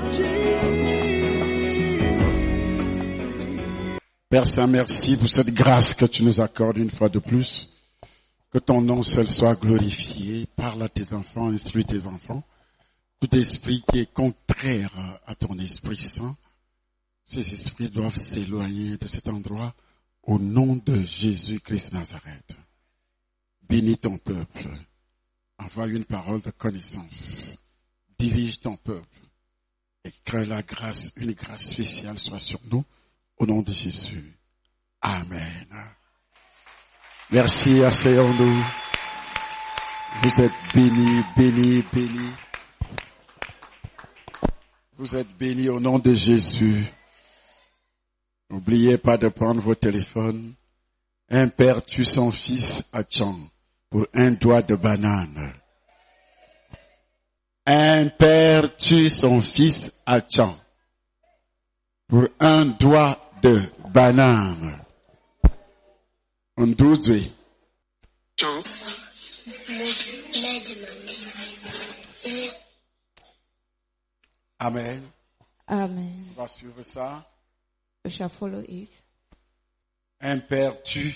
Père Saint, merci pour cette grâce que tu nous accordes une fois de plus. Que ton nom seul soit glorifié. Parle à tes enfants, instruis tes enfants. Tout esprit qui est contraire à ton Esprit Saint, ces esprits doivent s'éloigner de cet endroit au nom de Jésus-Christ Nazareth. Bénis ton peuple. Envoie une parole de connaissance. Dirige ton peuple. Et que une grâce spéciale soit sur nous. Au nom de Jésus. Amen. Merci, asseyons-nous. Vous êtes bénis, bénis, bénis. Vous êtes bénis au nom de Jésus. N'oubliez pas de prendre vos téléphones. Un père tue son fils à Tchang pour un doigt de banane. Un père tue son fils à Tchang pour un doigt de banane. On douze. Amen. Amen. On va suivre ça. We shall follow it. Un père tue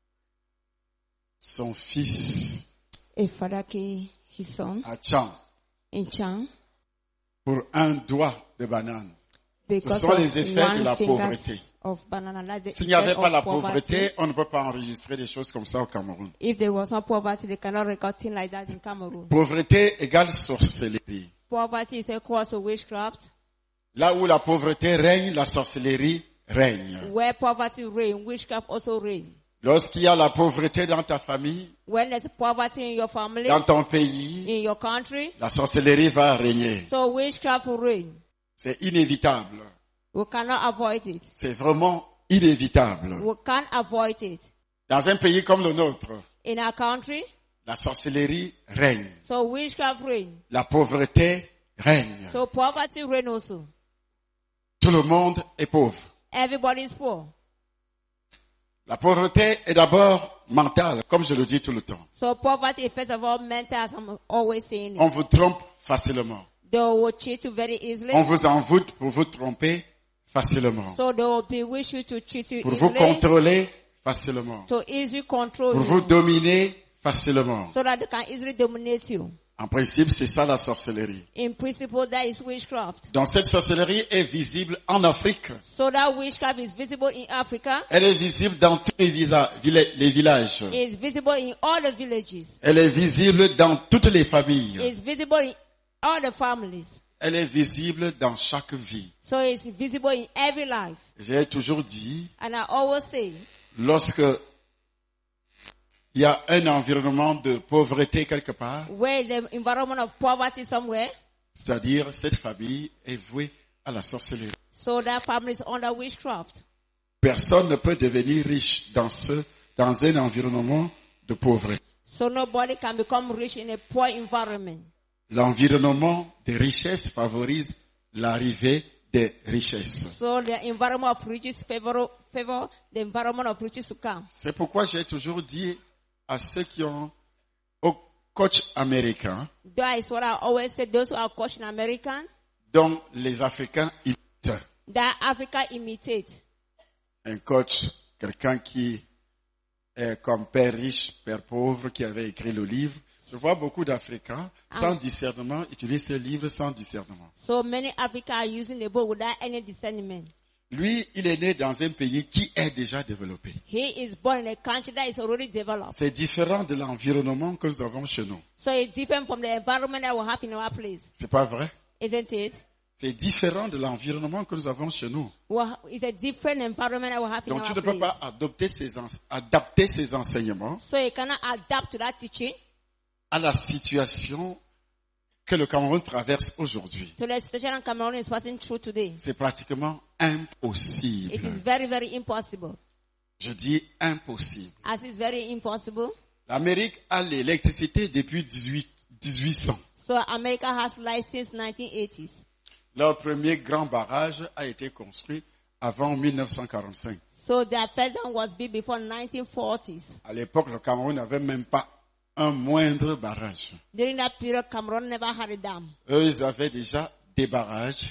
son fils A father killed his son à Tchang in Chang pour un doigt de banane. Ce because sont of les effets de la pauvreté. of banana. Like the S'il n'y avait effect pas of la poverty. pauvreté, on ne peut pas enregistrer des choses comme ça au Cameroun. If there was no poverty, they cannot record things like that in Cameroon. Pauvreté égale sorcellerie. Poverty is equal to witchcraft. Là où la pauvreté règne, la sorcellerie règne. Where poverty reigns, witchcraft also reigns. Lorsqu'il y a la pauvreté dans ta famille, When there's poverty in your family, dans ton pays, in your country, la sorcellerie va régner. so witchcraft will reign. C'est inévitable. We cannot avoid it. C'est vraiment inévitable. We can't avoid it. Dans un pays comme le nôtre, In our country, la sorcellerie règne. so witchcraft reigns. La pauvreté règne. So poverty reigns also. Tout le monde est pauvre. Everybody is poor. La pauvreté est d'abord mentale, comme je le dis tout le temps. So poverty is first of all mental, as I'm always saying. On vous trompe facilement. They will cheat you very easily. On vous envoûte pour vous tromper facilement. So they will bewitch you to cheat you Pour vous easily. contrôler facilement. To easily control Pour you. vous dominer facilement. So that they can easily dominate you. En principe, c'est ça la sorcellerie. In principle, that is witchcraft. Donc cette sorcellerie est visible en Afrique. So that witchcraft is visible in Africa. Elle est visible dans tous les villages. It's visible in all the villages. Elle est visible dans toutes les familles. It's visible in all the families. Elle est visible dans chaque vie. So it's visible in every life. J'ai toujours dit, And I always say, lorsque il y a un environnement de pauvreté quelque part, where the environment of poverty somewhere, c'est-à-dire cette famille est vouée à la sorcellerie. so that family is under witchcraft. Personne ne peut devenir riche dans un environnement de pauvreté. So nobody can become rich in a poor environment. L'environnement des richesses favorise l'arrivée des richesses. So the environment of riches favor the environment of riches to come. C'est pourquoi j'ai toujours dit à ceux qui ont au coach américain, That is what I always say, those who are coaching American, dont les Africains imitent. that Africa imitates. Un coach, quelqu'un qui est comme père riche, père pauvre, qui avait écrit le livre. Je vois beaucoup d'Africains, sans discernement, utilisent ce livre sans discernement. So many Africans are using the book without any discernment. Lui, il est né dans un pays qui est déjà développé. He is born in a country that is already developed. C'est différent de l'environnement que nous avons chez nous. So it's different from the environment that we have in our place. C'est pas vrai? Isn't it? C'est différent de l'environnement que nous avons chez nous. Well, it's a different environment that we have in Donc tu our ne peux place. pas adapter ces enseignements So you cannot adapt to that teaching, à la situation que le Cameroun traverse aujourd'hui. to the situation in Cameroon is passing through today. C'est pratiquement impossible. It is very, very impossible. Je dis impossible. As it's very impossible. L'Amérique a l'électricité depuis 1800. So America has light since 1980s. Leur premier grand barrage a été construit avant 1945. So their first one was built before 1940s. À l'époque, le Cameroun n'avait même pas un moindre barrage. During that period, Cameroon never had a dam. Eux, ils avaient déjà des barrages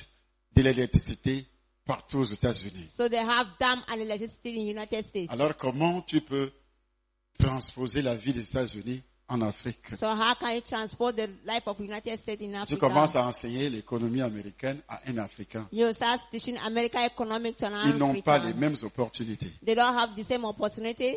de l'électricité partout aux États-Unis. So they have dam and electricity in the United States. Alors comment tu peux transposer la vie des États-Unis en Afrique? So how can you transport the life of United States in Tu Africa? commences à enseigner l'économie américaine à un Africain. You start teaching American economics to an Ils n'ont pas les African. mêmes opportunités. They don't have the same opportunities.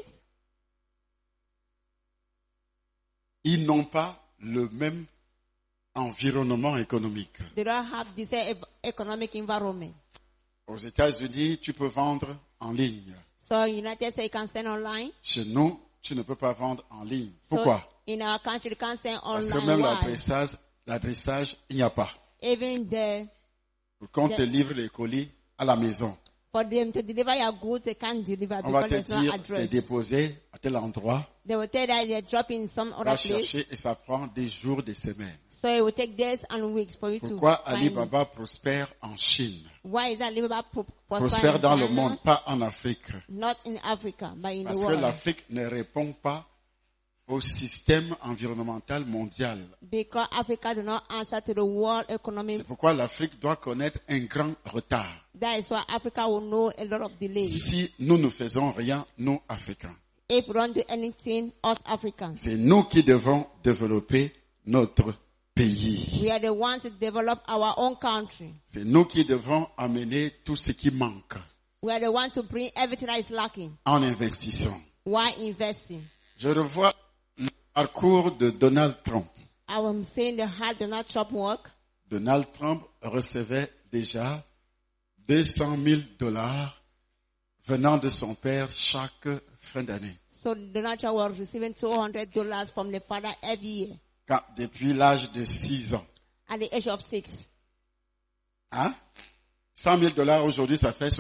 Ils n'ont pas le même environnement économique. They don't have the same economic environment. Aux États-Unis, tu peux vendre en ligne. So United States can sell online. Chez nous, tu ne peux pas vendre en ligne. So Pourquoi? in our country, they can sell Parce que online. même Why? l'adressage, il n'y a pas. Even Pour qu'on te livre les colis à la maison. for them to deliver your goods, they can't deliver On va because te there's no dire, c'est address. déposé à tel endroit. They will tell that they're dropping some Va other place. chercher et ça prend des jours, des semaines. So it will take days and weeks for you Pourquoi to find it. Alibaba prospère en Chine? Why is Alibaba Prospère dans le China? monde, pas en Afrique. Not in Africa, but in Parce the que world. l'Afrique ne répond pas au système environnemental mondial. Because Africa do not answer to the world economy. C'est pourquoi l'Afrique doit connaître un grand retard. That is why Africa will know a lot of delays. Si nous ne faisons rien, nous, Africains, If we don't do anything, us Africans, c'est nous qui devons développer notre pays. we are the ones to develop our own country. C'est nous qui devons amener tout ce qui manque We are the ones to bring everything that is lacking en investissant. while investing. Je revois le parcours de Donald Trump. I am saying the hard Donald Trump work. Donald Trump recevait déjà $200,000 venant de son père chaque fin d'année. So Donald Trump was receiving $200 from the father every year Depuis l'âge de 6 ans. at the age of 6. Hein? $100,000 aujourd'hui, ça fait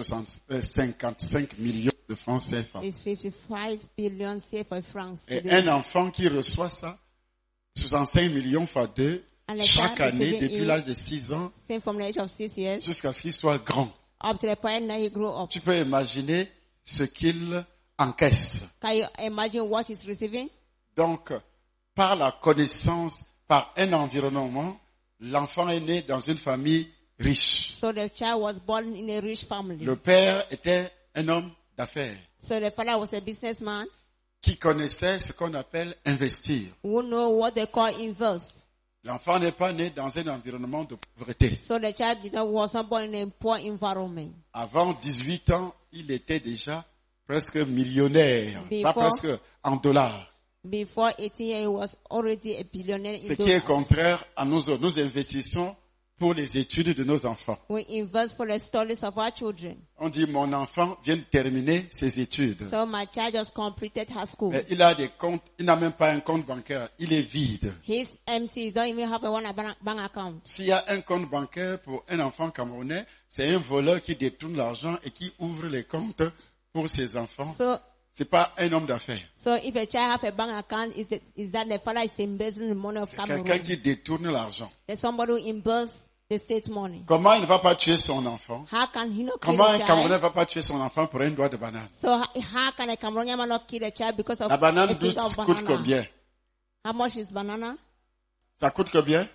55 millions de francs CFA. It's 55 billion CFA francs Et today. un enfant qui reçoit ça, 65 millions fois 2, And a chaque child année, receiving depuis it, l'âge de 6 ans, same from the age of 6 years jusqu'à ce qu'il soit grand. up to the point that he grew up. Tu peux imaginer ce qu'il encaisse. Can you imagine what he's receiving? Donc, par la connaissance, par un environnement, l'enfant est né dans une famille riche. So the child was born in a rich family. Le père était un homme d'affaires So the father was a businessman qui connaissait ce qu'on appelle investir. who know what they call invest. L'enfant n'est pas né dans un environnement de pauvreté. So the child was not born in a poor environment. Avant 18 ans, il était déjà presque millionnaire, pas Before- presque en dollars. Before 18 years, he was already a billionaire Ce in qui est dollars. contraire à nous autres. Nous investissons pour les études de nos enfants. We invest for the studies of our children. On dit, mon enfant vient de terminer ses études. So my child just completed her school. Mais il a des comptes, il n'a même pas un compte bancaire, il est vide. He's empty. He don't even have a bank account. S'il y a un compte bancaire pour un enfant camerounais, c'est un voleur qui détourne l'argent et qui ouvre les comptes pour ses enfants. So C'est pas un homme d'affaires. if a child have a bank account, is that the father is embezzling the money of C'est quelqu'un Cameroon? qui détourne l'argent. There's somebody who embezzles the state money. Comment il ne va pas tuer son enfant? How can he not kill Comment a un Camerounais child? ne va pas tuer son enfant pour un doigt de banane? So how can a Cameroonian man not kill a child because of La banane a piece douce of coûte banana? combien? How much is banana? Ça coûte combien?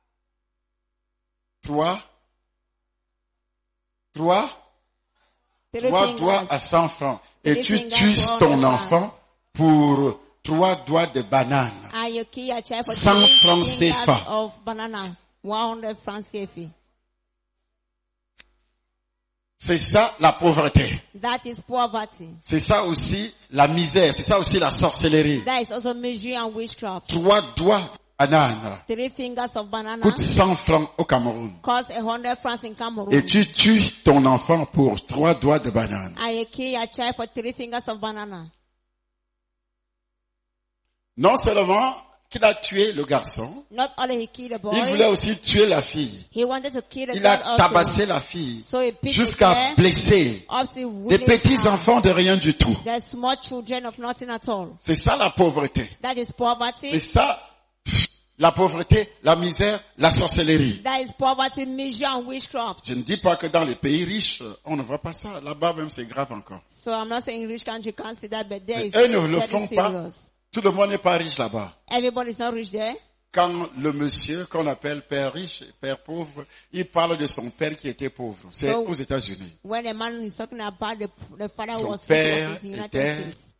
3 Three doigts fingers. à 100 francs. Et Three tu fingers tues for ton 100 enfant pour 3 doigts de banane. And you kill your child for 100 three francs fingers CFA. of banana. 100 francs CFA. C'est ça la pauvreté. That is poverty. C'est ça aussi la misère. C'est ça aussi la sorcellerie. That is also misery and witchcraft. 3 doigts de banane 3 fingers of banana coûtent 100 francs au Cameroun. cost 100 francs in Cameroon. Et tu tues ton enfant pour 3 doigts de banane. And you kill your child for 3 fingers of banana. Non seulement qu'il a tué le garçon, Not only he killed the il voulait boy, aussi tuer la fille. he wanted to kill the Il girl a also. tabassé la fille So he picked jusqu'à her blesser up to des wounded petits her. enfants de rien du tout. The small children of nothing at all. C'est ça la pauvreté. That is poverty. C'est ça la pauvreté, la misère, la sorcellerie. That is poverty, misery and witchcraft. Je ne dis pas que dans les pays riches, on ne voit pas ça. Là-bas même c'est grave encore. So I'm not saying rich country can't see that, but there Mais is eux ne le very font pas. serious. Tout le monde n'est pas riche là-bas. Everybody's not rich there. quand le monsieur qu'on appelle père riche, père pauvre, il parle de son père qui était pauvre. C'est aux États-Unis. When a man is talking about the father Son was père in the United était States.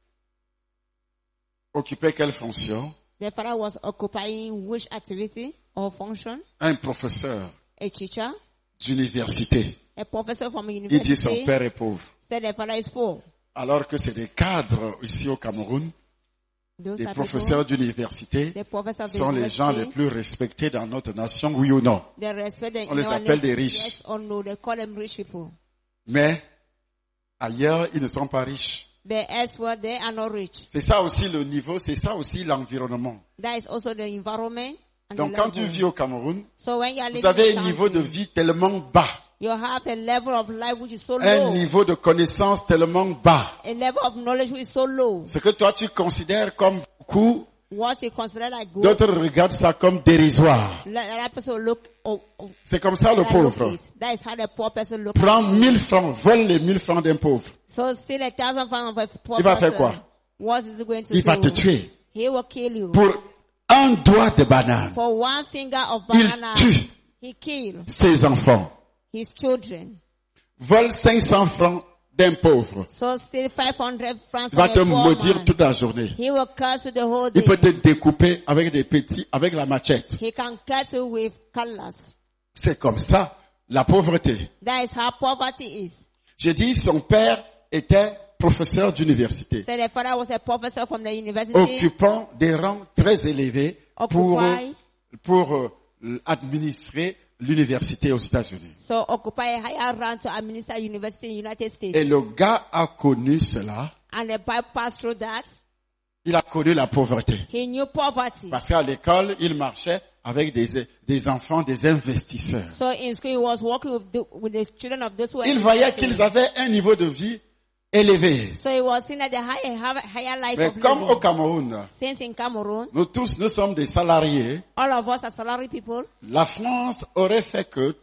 Occupait quelle fonction? The father was occupying which activity or function? Un professeur A teacher, d'université. a professor from a Il dit son university. père est pauvre. Said the father is poor. Alors que c'est des cadres ici au Cameroun, Those des are professeurs people, d'université the professors of the sont les gens les university. plus respectés dans notre nation, oui ou non? They respect them On les in our appelle nation, des riches. yes or no. They call them rich people. Mais ailleurs, ils ne sont pas riches. But elsewhere, they are not rich. C'est ça aussi le niveau, c'est ça aussi l'environnement. That is also the environment and Donc the quand tu level. vis au Cameroun, So when you are vous living avez in un a niveau de country, vie tellement bas, you have a level of life which is so un low, niveau de connaissance tellement bas. a level of knowledge which is so low. Ce que toi tu considères comme beaucoup, What you consider like good, d'autres regardent ça comme dérisoire. that person look, C'est comme ça le that look pauvre. it. That is how the poor person look. Prends at it. 1000 francs, vole les 1000 francs d'un pauvre. So still 1,000 francs of a poor Il va person. faire quoi? What is he going to Il va te do? tuer. He will kill you. Pour un doigt de banane, For one finger of il banana, tue he killed ses enfants. his children. Vole 500 francs d'un pauvre. So still 500 francs Il va from te a poor maudire man. toute la journée. He will curse you the whole Il peut te day. découper avec des petits, avec la machette. He can cut you with colors. C'est comme ça, la pauvreté. That is how poverty is. J'ai dit, son père était professeur d'université, So the father was a professor from the university, occupant des rangs très élevés Occupy. pour administrer l'université aux États-Unis. so occupy a higher rank to administer university in the United States. Et le gars a connu cela. And the Bible passed through that. Il a connu la pauvreté. He knew poverty. Parce qu'à l'école, il marchait avec des enfants, des investisseurs. So in school he was working with the children of those who were Il voyait investing. qu'ils avaient un niveau de vie élevé. So he was seen at the higher life Mais of comme au living. Cameroun, Since in Cameroon, nous tous, nous sommes des salariés, all of us are salary people. la France aurait fait que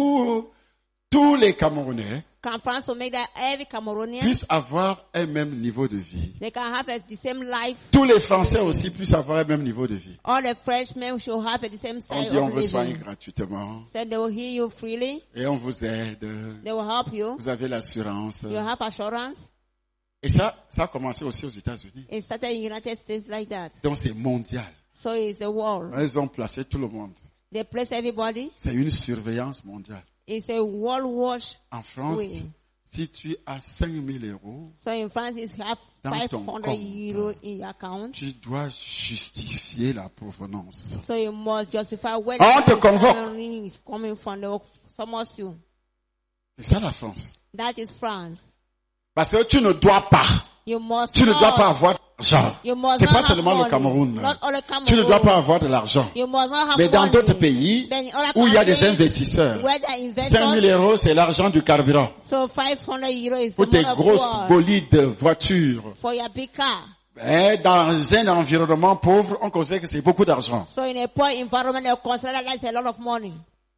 tous les Camerounais Can France to make that every Cameroonian, puissent avoir un même niveau de vie. they can have the same life. Tous les Français aussi puissent avoir un même niveau de vie. All the Frenchmen should have the same On style dit on of vous soigne living. gratuitement So they will heal you freely. et on vous aide. They will help you. Vous avez l'assurance. You have assurance. Et ça a commencé aussi aux États-Unis. It started in the United States like that. Donc c'est mondial. So it's the world. Ils ont placé tout le monde. They place everybody. C'est une surveillance mondiale. It's a world watch. En France, Oui. si tu as 5 000 euros, So in France, it's have Dans ton 500 compte. euros in your account. tu dois justifier la provenance. So you must justify where On te the convoque. money is coming from. They will summon you. C'est ça la France. That is France. Parce que tu ne dois pas. You must Tu ne not. dois pas avoir d'argent. You must C'est not pas have seulement le money. Cameroun. Not only Cameroon. Tu ne dois pas avoir de l'argent. You must not have Mais dans money. d'autres pays Then in other où il y a des countries, investisseurs, where the 5 000 investors, euros, c'est l'argent du carburant. so 500 euros is Pour the tes money of grosses war bolides voitures. for your big car. Mais dans un environnement pauvre, on considère que c'est beaucoup d'argent. So in a poor environment, they consider that is a lot of money.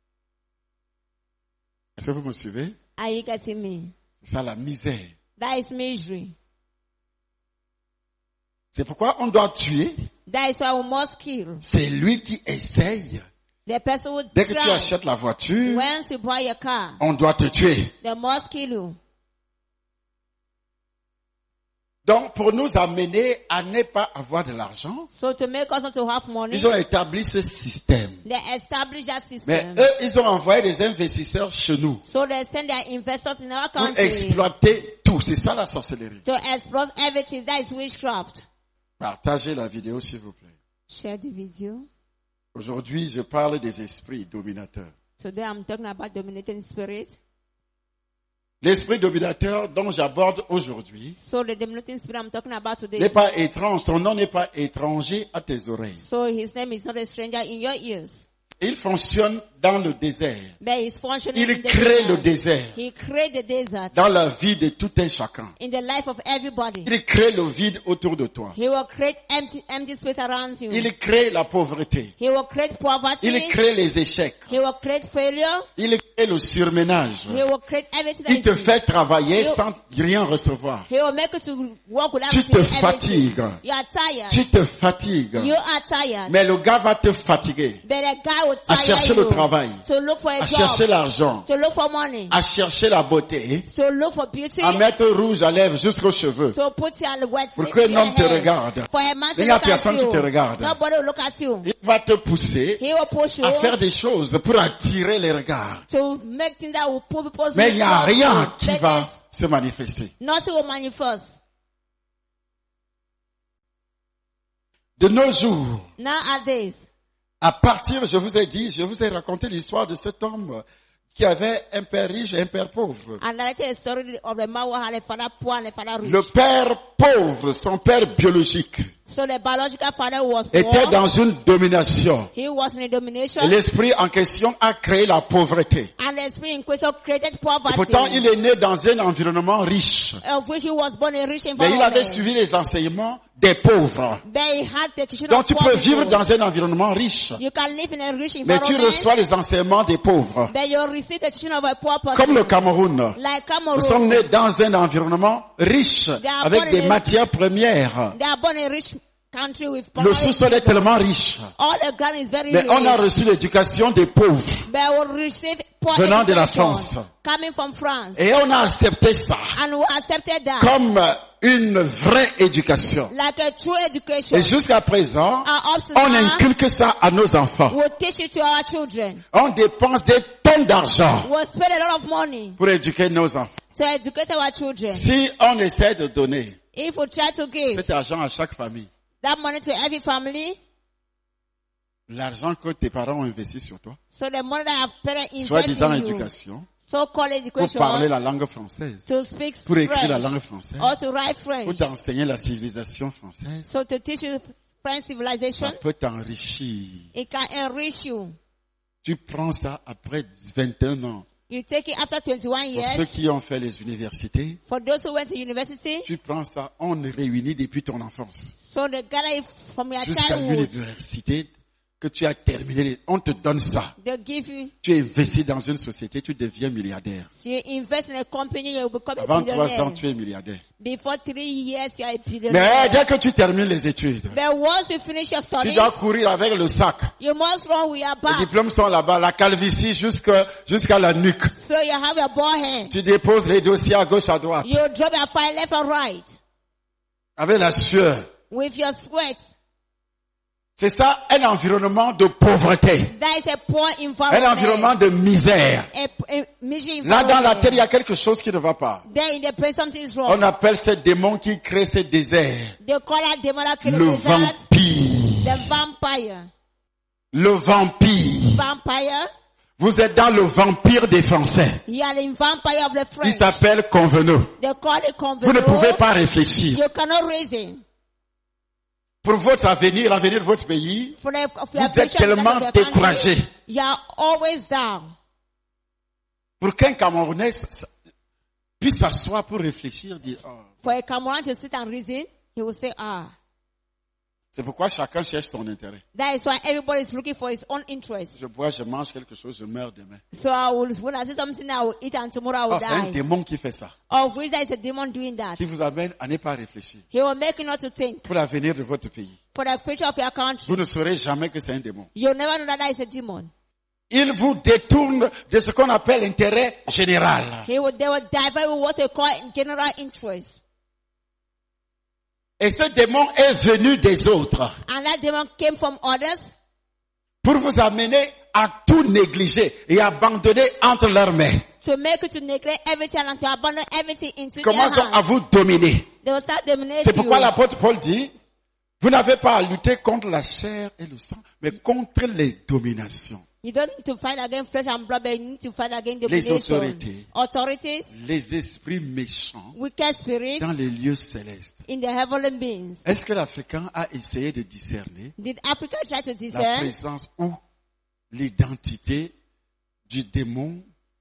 Est-ce que vous me suivez? Are you getting me? C'est ça la misère. That is misery. C'est pourquoi on doit tuer. That is why we must kill. C'est lui qui essaye. The person who Dès que tu try. achètes la voiture, Once you buy a car, on doit te tuer. they must kill you. Donc, pour nous amener à ne pas avoir de l'argent, So to make us not to have money, ils ont établi ce système. they establish that Mais system. eux, ils ont envoyé des investisseurs chez nous So they send their investors in our pour country exploiter tout. C'est ça la sorcellerie. to exploit everything. That is witchcraft. Partagez la vidéo, s'il vous plaît. Share the video. Aujourd'hui, je parle des esprits dominateurs. Today I'm talking about dominating spirit. L'esprit dominateur dont j'aborde aujourd'hui So the dominating spirit I'm talking about today. n'est pas étrange. Son nom n'est pas étranger à tes oreilles. So his name is not a stranger in your ears. Il fonctionne dans le désert. But he's functioning Il in the crée le desert. désert He created the desert dans la vie de tout un chacun. in the life of everybody. Il crée le vide autour de toi. He will create empty space around you. Il crée la pauvreté. He will create poverty. Il crée les échecs. He will create failure. Il crée le surménage. He will create everything. Il te that is fait travailler You- sans rien recevoir. He will make you to work without Tu te receiving everything. fatigues. You are tired. Tu te fatigues. You are tired. Mais le gars va te fatiguer. But the guy will À tire chercher you le travail. to look for a À job, chercher l'argent. to look for money, À chercher la beauté. to look for beauty, À mettre rouge à lèvres jusqu'aux cheveux. to put your wet Pour lips qu'un in your homme te head. regarde. For a man to Il n'y a look at personne qui you. te regarde. Nobody will look at you. Il va te pousser He will push you à faire des choses pour attirer les regards. to make things that will pull people's Mais il n'y a towards rien you. qui But va there's se manifester. nothing will manifest. De nos jours, Nowadays, à partir, je vous ai raconté l'histoire de cet homme qui avait un père riche et un père pauvre. and that is the story of the man who had a father poor and a father rich. Le père pauvre, son père biologique, So the biological father was était poor. dans une domination. He was in a domination. Et l'esprit en question a créé la pauvreté. And the spirit in question created Et poverty. pourtant, il est né dans un environnement riche. Of which he was born in rich Mais il environment. avait suivi les enseignements des pauvres. But he had the teaching Donc of tu poor peux vivre people. dans un environnement riche. You can live in a rich Mais tu environment. reçois les enseignements des pauvres. But you receive the teaching of a poor person. Comme le Cameroun. Like Nous sommes Cameroon. nés dans un environnement riche, are avec born des in a- matières premières. They are born in a rich country with Le poverty. sous-sol est tellement riche. All the ground is very Mais rich. on a reçu l'éducation des pauvres. But we receive poor Venant de la education France. coming from France. Et on a accepté ça And we accepted that. comme une vraie éducation. Like a true education. Et jusqu'à présent, And up to on now, inculque ça à nos enfants. we'll teach it to our children. On dépense des tonnes d'argent We'll spend a lot of money pour éduquer nos enfants. to educate our children. Si on essaie de donner If we try to give cet argent à chaque famille, that money to every family, l'argent que tes parents ont investi sur toi, so the money that our parents invest soi-disant in you, éducation, so-called pour education, parler la langue française, to speak pour écrire la French, langue française, or to write pour French, t'enseigner la civilisation française, so to teach you French civilization, ça peut t'enrichir. it can enrich you. Tu prends ça après 21 ans. You take it after 21 Pour ceux years. qui ont fait les universités, For those who went to university, tu prends ça, on réunit depuis ton enfance so they gather it from your jusqu'à childhood. l'université que tu as terminé. On te donne ça. They give you, Tu investis dans une société, tu deviens milliardaire. so you invest in a company, you become a Avant 3 ans, billionaire. tu es milliardaire. Before 3 years, you are a Mais billionaire. dès que tu termines les études, But once you finish your tu studies, dois courir avec le sac. you must run with your Les back. diplômes sont là-bas, la calvitie jusqu'à la nuque. So you have your ball hand. Tu déposes les dossiers à gauche, à droite. You drop your file left and right Avec la sueur. with your sweat. C'est ça, un environnement de pauvreté. That is a poor Un environment. environnement de misère. A misery Là, dans la terre, il y environment. a quelque chose qui ne va pas. There in the place something is On wrong. appelle ce démon qui crée ce désert They call that demon that created le the desert, vampire. the vampire. Le vampire. Vampire. Vous êtes dans le vampire des Français. You are the vampire of the Il French. s'appelle Convenot. They call it Vous ne pouvez convenot. pas réfléchir. You cannot reason. Pour votre avenir, l'avenir de votre pays, For the, of vous your êtes future, tellement of your country, découragé. you are always down. Pour qu'un Camerounais puisse s'asseoir pour réfléchir, dire, oh. For a Cameroon to sit and reason, he will say, C'est pourquoi chacun cherche son intérêt. That is why everybody is looking for his own interest. Je bois, je mange quelque chose, je meurs demain. So I will, when I see something, I will eat and tomorrow I will Oh, c'est un die. démon qui fait ça. Of which there is a demon doing that. Qui vous amène à ne pas réfléchir. He will make you not to think Pour l'avenir de votre pays. for the future of your country. Vous ne saurez jamais que c'est un démon. You'll never know that that is a demon. Il vous détourne de ce qu'on appelle l'intérêt général. They will divert with what they call general interest. Et ce démon est venu des autres And that demon came from others pour vous amener à tout négliger et abandonner entre leurs mains. to make you to neglect everything and to abandon everything into their Commence donc à hands. vous dominer. They will start dominating C'est pourquoi you. l'apôtre Paul dit, vous n'avez pas à lutter contre la chair et le sang, mais contre les dominations, You don't need to fight against flesh and blood, but you need to fight against les domination. autorités, Authorities, les esprits méchants wicked spirits dans les lieux célestes. in the heavenly beings. Est-ce que l'Africain a essayé de discerner Did Africa try to la discern présence ou l'identité du démon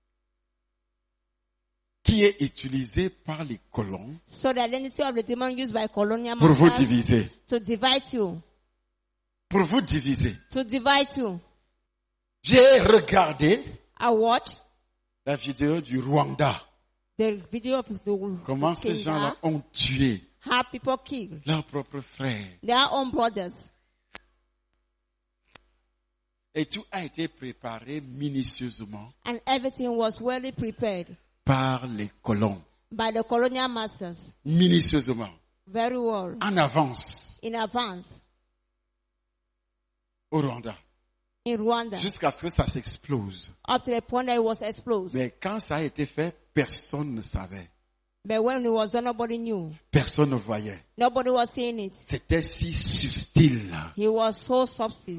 qui est utilisé par les colons So the identity of the demon used by colonial pour vous masters diviser. to divide you. Pour vous diviser. To divide you. J'ai regardé I watched la vidéo du Rwanda. the video of the Comment ces gens-là ont tué how people kill leurs propres frères. their own brothers. Et tout a été préparé minutieusement And everything was well prepared par les colons. by the colonial masters. Minutieusement. Very well. En avance. In advance. Au Rwanda. In Rwanda. Jusqu'à ce que ça s'explose. Up to the point that it was exploded. Mais quand ça a été fait, personne ne savait. But when it was done, nobody knew. Personne ne voyait. Nobody was seeing it. C'était si subtil. He was so subtle.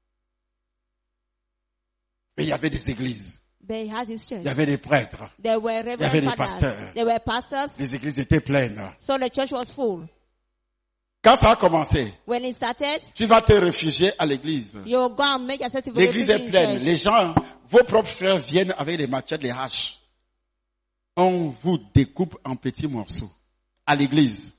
Mais il y avait des églises. They had his church. Il y avait des prêtres. There were avait reverend des fathers. pasteurs. There were pastors. Les églises étaient pleines. So the church was full. Quand ça a commencé, When it started, tu vas te réfugier à l'église. you go and make yourself to be L'église est in pleine. church. Les gens, vos propres frères viennent avec les machettes, les haches. On vous découpe en petits morceaux. À l'église.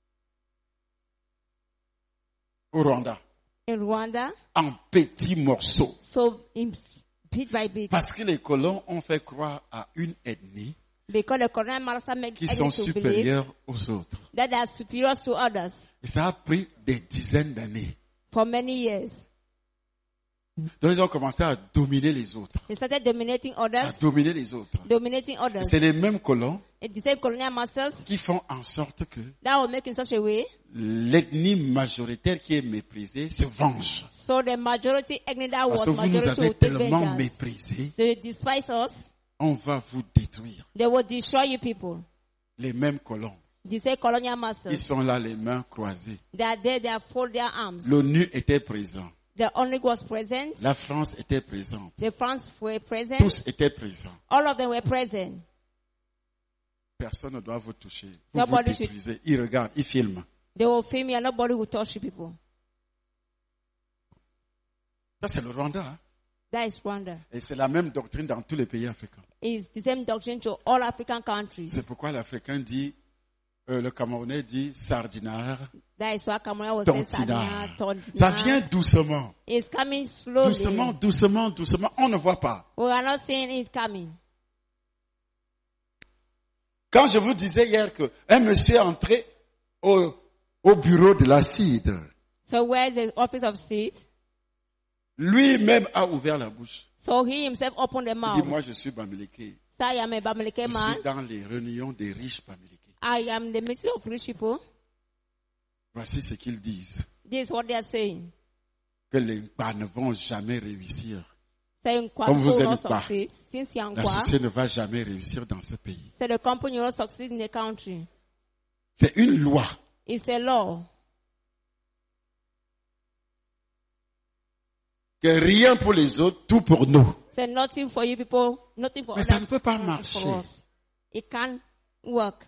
Au Rwanda. In Rwanda, En petits morceaux. so in bit by bit, Parce que les colons ont fait croire à une ethnie because the colonial masters make qui sont others to believe supérieurs aux autres. that they are superior to others Et ça a pris des dizaines d'années. for many years. Donc ils ont commencé à dominer les autres. They started dominating À others, dominer les autres. dominating Et others. c'est les mêmes colons And the same colonial masters qui font en sorte que that will make in such a way l'ethnie majoritaire qui est méprisée se venge. so the majority ethnic that Parce was que vous nous majority avez will take tellement vengeance. méprisés, They despise us. on va vous détruire. They will destroy you people. Les mêmes colons, The same colonial ils masters. sont là les mains croisées. They are there. They are fold their arms. L'ONU était présent. The ONU was present. La France était présente. The France were present. Tous étaient présents. All of them were present. Personne ne doit vous toucher. Vous Nobody vous détruisez. Ils regardent, ils filment. They will film you and nobody will touch you people. Ça, c'est le Rwanda. Hein? That is Rwanda. Et c'est la même doctrine dans tous les pays africains. It's the same doctrine to all African countries. C'est pourquoi l'Africain dit, le Camerounais dit sardinard, That is why Cameroon was saying tontinard. Sardina, Ça vient doucement. It's coming slowly. Doucement, doucement, doucement. On ne voit pas. We are not seeing it coming. Quand je vous disais hier que un monsieur est entré au bureau de l'acide, So where is the office of seed? lui-même a ouvert la bouche. So he himself opened the Il mouth. dit, moi je suis Bamileke. So I am a Bamileke Je man. suis dans les réunions des riches Bamileke. I am the meeting of rich people. Voici ce qu'ils disent. This is what they are saying. Que les Nkwa ne vont jamais réussir. Saying Comme vous will not êtes pas. succeed. Since La Yankwa, société ne va jamais réussir dans ce pays. so the company will not succeed in the country. C'est une loi. It's a law. Que rien pour les autres, tout pour nous. So nothing for you people, nothing for Mais others. ça ne peut pas nothing marcher. for us. It can't work.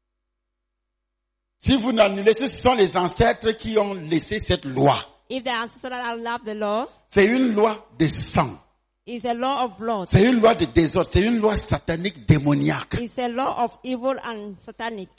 Si vous n'annulez, ce sont les ancêtres qui ont laissé cette loi. If the ancestors that love the law, C'est une loi de sang. it's a law of blood. C'est une loi de désordre. C'est une loi satanique démoniaque. It's a law of evil and satanic.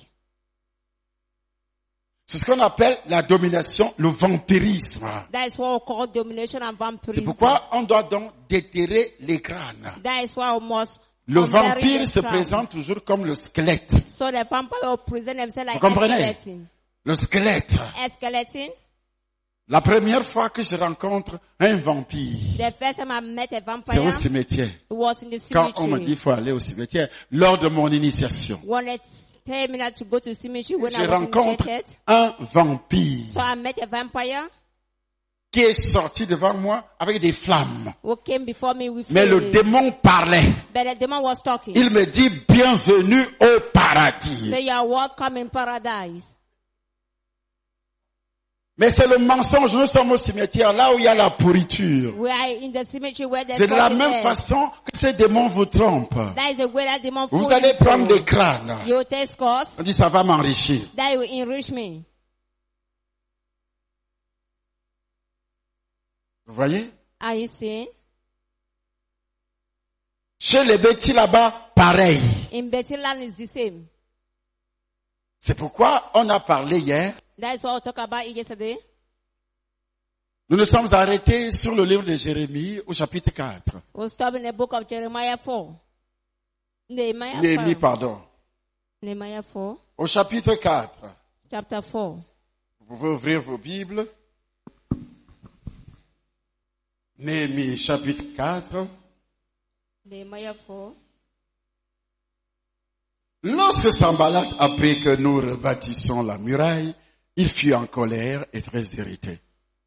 C'est ce qu'on appelle la domination, le vampirisme. That is what we call domination and C'est vampirism. pourquoi on doit donc déterrer les crânes. That is why we must Le unbury vampire the se crown. présente toujours comme le squelette. So the vampire will present themselves like Vous comprenez? a skeleton. Le squelette. A skeleton. La première fois que je rencontre un vampire, The first time I met a c'est vampire, au cimetière. it was in the Quand on me dit cemetery. qu'il faut aller au cimetière, lors de mon initiation, Wanted tell me not to go to the cemetery when je I was rencontre initiated. un vampire So I met a vampire qui est sorti devant moi avec des flammes. who came before me with Mais le flames. démon parlait. But the demon was talking. Il me dit bienvenue au paradis. So you are welcome in paradise. Mais c'est le mensonge. Nous sommes au cimetière, là où il y a la pourriture. We are in the cemetery where the C'est de la même façon que ces démons vous trompent. That is the way that demon Vous fool allez you. prendre des crânes. You take scores, On dit ça va m'enrichir. that will enrich me. Vous voyez? Are you seeing? Chez les Bétis là-bas, pareil. In Bethlehem is the same. C'est pourquoi on a parlé hier. That is what we talked about yesterday. Nous nous sommes arrêtés sur le livre de Jérémie au chapitre 4. We'll stop in the book of Jeremiah 4. Néhémie, pardon. Nehemiah 4, Au chapitre 4. chapter 4. Vous pouvez ouvrir vos Bibles. Néhémie, chapitre 4. Nehemiah 4. Lorsque Sanballat apprit que nous rebâtissions la muraille, il fut en colère et très irrité.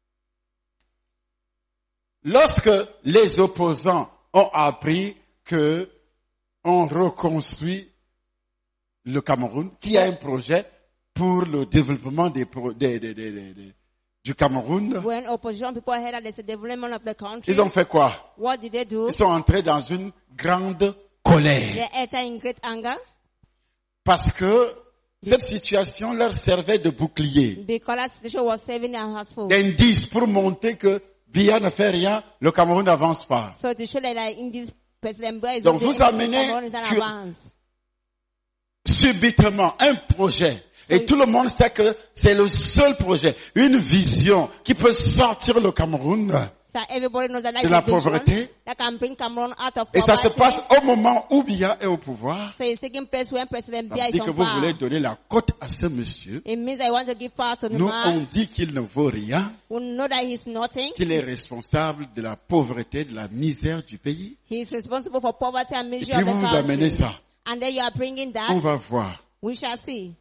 Lorsque les opposants ont appris que on reconstruit le Cameroun, qui a un projet pour le développement du Cameroun, When opposition people heard that there's a development of the country, ils ont fait quoi? what did they do? Ils sont entrés dans une grande colère. They entered in great anger Parce que cette situation leur servait de bouclier, because that situation was saving their household. d'indice pour montrer que Biya ne fait rien, le Cameroun n'avance pas. So to show that like, in this president Boy is Donc doing vous amenez Cameroon is an sur- advance. Subitement un projet. Et tout le monde sait que c'est le seul projet, une vision qui peut sortir le Cameroun. So everybody knows that De la like a vision pauvreté. that can bring Cameroun out of Et ça se poverty. passe au moment où Biya est au pouvoir. So it's taking place when President Ça Biya veut is dire que on vous voulez power. donner la cote à ce monsieur. It means I want to give power to the Nous, on man dit qu'il ne vaut rien, who know that he's nothing. qu'il est responsable de la pauvreté, de la misère du pays. He is responsible for poverty and Et misery puis of the vous vous amenez country. ça. And then you are bringing On that. va voir. We shall see.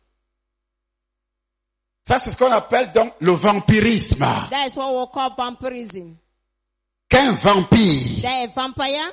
Ça, c'est ce qu'on appelle donc le vampirisme. That is what we call vampirism. Qu'un vampire. That a vampire.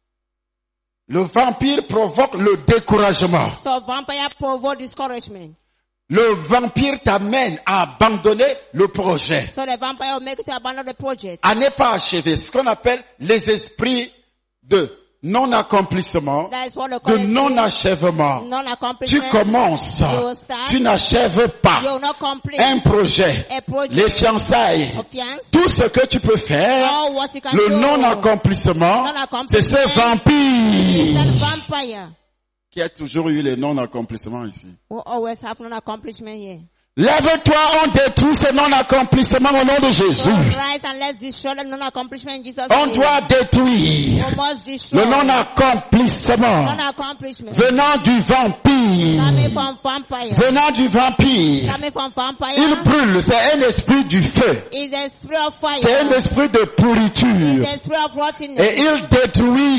Le vampire provoque le découragement. So vampire provoke discouragement. Le vampire t'amène à abandonner le projet, So the vampire will make you to abandon the project. à ne pas achever. Ce qu'on appelle les esprits de non-accomplissement, That is what we de call it. non-achèvement. Tu Non-accomplishment. commences, You start. tu n'achèves pas You will not complete un projet, a project. les fiançailles, of fiance. tout ce que tu peux faire, All what you can le do. non-accomplissement, c'est ce That vampire vampire qui a toujours eu les non-accomplissements ici. will always have non-accomplishment here. Lève-toi, on détruit ce non-accomplissement au nom de So Jésus. rise and let's destroy the non-accomplishment in Jesus' On name. doit détruire We must destroy le non-accomplissement non-accomplishment. venant du vampire. Coming from vampire. Venant du vampire. Coming from Il vampire. brûle, c'est un esprit du feu. Is the spirit of fire. C'est un esprit de Is pourriture. the spirit of rottenness. Et il détruit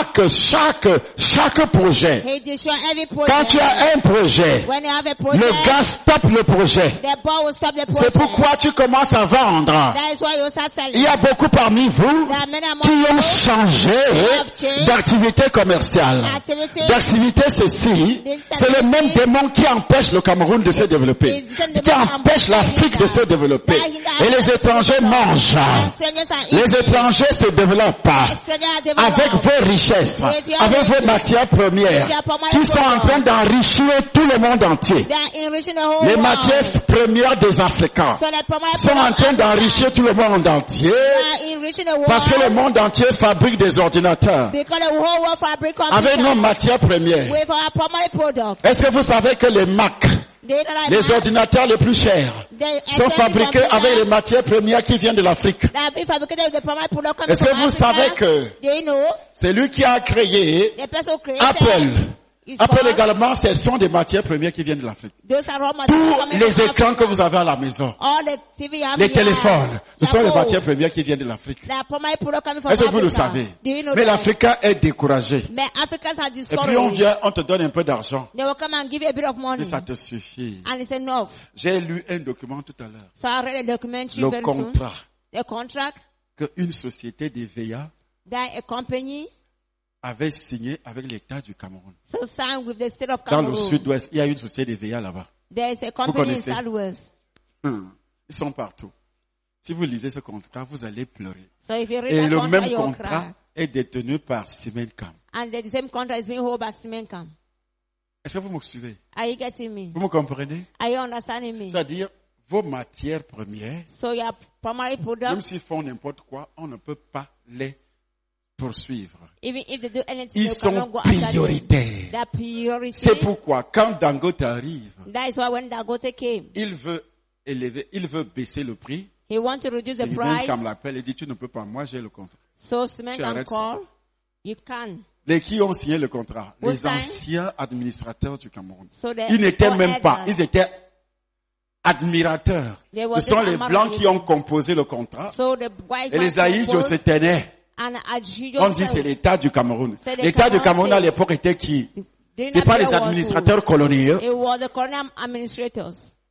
chaque projet. He destroy every Quand tu project. as un projet, When you have a le project, gars stoppe le projet. the ball will stop the C'est project. pourquoi tu commences à vendre. That is why you start Il selling. y a beaucoup parmi vous There are many among qui ont you changé d'activité commerciale. activity. D'activité ceci, c'est le même démon qui empêche le Cameroun de se développer, qui empêche l'Afrique de se développer. Et les étrangers mangent. Strangers are Les eating. étrangers se développent Strangers are developing. avec vos richesses, avec vos matières premières, qui sont en train d'enrichir tout le monde entier. They are enriching the whole Les world. matières premières des Africains So the primary sont en train product d'enrichir tout le monde entier, they are enriching the world. parce que le monde entier fabrique des ordinateurs Because the whole world fabric avec nos computer matières premières. with our primary product. Est-ce que vous savez que les Mac, They don't like les that. ordinateurs les plus chers, They sont expensive fabriqués computer avec les matières premières qui viennent de l'Afrique? that have been fabricated with the primary product coming Est-ce que from vous Africa. savez que Do you know c'est lui qui a créé the person who created Apple? is Apple called- également, ce sont des matières premières qui viennent de l'Afrique. Those are raw materials Tous coming les from écrans Africa. que vous avez à la maison, All the TV you have les here, téléphones, ce sont the les phone, matières premières qui viennent de l'Afrique. the primary product coming from Est-ce que vous le Africa. savez? Do you know Mais that? l'Africain est découragé. Mais Africans are Et puis discouraged. on vient, on te donne un peu d'argent. They will come and give you a bit of Et money. ça te suffit. And it's enough. J'ai lu un document tout à l'heure. So I read a documentary Le very soon. contrat A contract qu'une société d'EVA that a company avait signé avec l'État du Cameroun. so signed with the state of Dans Cameroon. le sud-ouest, il y a une société d'EVA là-bas. There is a company in connaissez? Southwest. Ils sont partout. Si vous lisez ce contrat, vous allez pleurer. So if you read Et that le contract, même you'll contrat cry. est détenu par Simencam. And the same contract is being held by Simencam. Est-ce que vous me suivez? Are you getting me? Vous me comprenez? Are you understanding me? C'est-à-dire, vos matières premières, So your primary même product, s'ils font n'importe quoi, on ne peut pas les poursuivre. Even if they do anything, Ils they cannot sont go after them. prioritaires. Their priority. C'est pourquoi, quand Dangote arrive, That is why when Dangote came, il veut baisser le prix. he want to reduce the C'est lui-même price. qui me l'appelle et dit, tu ne peux pas, moi j'ai le contrat. So cement Tu can arrêtes call. You can. Les qui ont signé le contrat? Who Les signed? anciens administrateurs du Cameroun. So the Ils n'étaient all même pas, elders, ils étaient admirateurs. They were Ce sont just les blancs qui ont composé le contrat. So the white Et les man Aïdjo proposed, se tenaient. and Ajijo On dit said, c'est l'État du Cameroun. C'est le L'État du Cameroun à Cameroun, l'époque était qui? during C'est that pas les period was administrateurs coloniaux. who? It was the colonial administrators.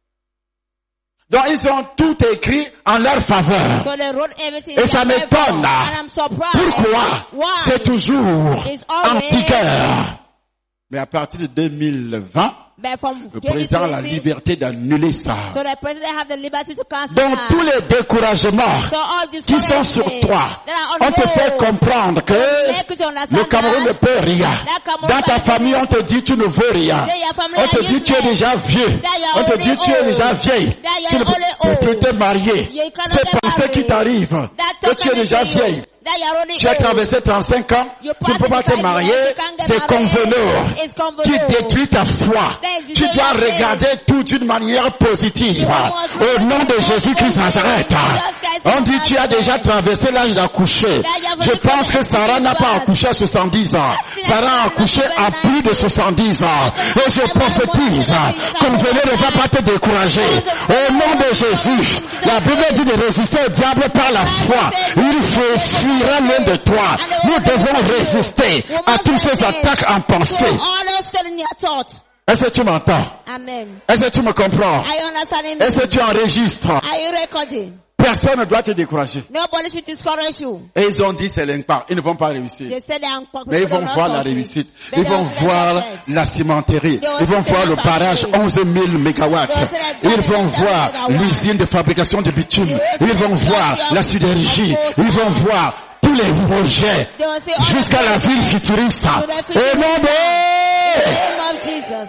Donc ils ont tout écrit en leur faveur. So they wrote everything. Et in ça their m'étonne. favor. And I'm surprised. Pourquoi? Why? C'est toujours It's en always- vigueur. Mais à partir de 2020, But from le président a la 2020, liberté d'annuler ça. so the president have the liberty to cancel Donc that. tous les découragements So all these qui sont sur policies toi, that are on on te fait hold, comprendre que make you to understand le Cameroun ne that peut rien. Dans ta famille, on te dit tu ne veux rien. That your family On te are dit tu es useless. déjà vieux. That you are On te already dit tu es old. déjà vieille. That you Tu are ne already peux old. te marier. You cannot C'est get pensée married. qui t'arrive. That Que tu es déjà vieille. That you are already Tu as old. traversé 35 ans, You tu ne peux pas te 35 marier, years, you can't get c'est married. convenant It's convenant. qui détruit ta foi. That is Tu the dois way regarder tout d'une manière positive. You must Au nom de Jésus-Christ Nazareth. On dit tu as déjà traversé l'âge d'accoucher. Je pense que Sarah n'a pas accouché à 70 ans. Sarah a accouché à plus de 70 ans. Et je prophétise, convenez ne va pas te décourager. Au nom de Jésus, la Bible dit de résister au diable par la foi. Il fuira loin de toi. Nous devons résister à toutes ces attaques en pensée. All those still in your thought. Est-ce que tu m'entends? Amen. Est-ce que tu me comprends? Are you understanding Est-ce que me? tu enregistres? Are you recording? Personne ne doit te décourager. Nobody should discourage you. Et ils ont dit c'est l'impact. Ils ne vont pas réussir. They said they are Mais ils vont voir la réussite. Ils vont voir la cimenterie. They will Ils vont see voir the le barrage factory. 11 000 mégawatts. Ils vont voir l'usine de fabrication de bitume. Ils vont voir la sidérurgie. Ils vont voir tous les projets jusqu'à la ville futuriste. Au nom de... name of Jesus.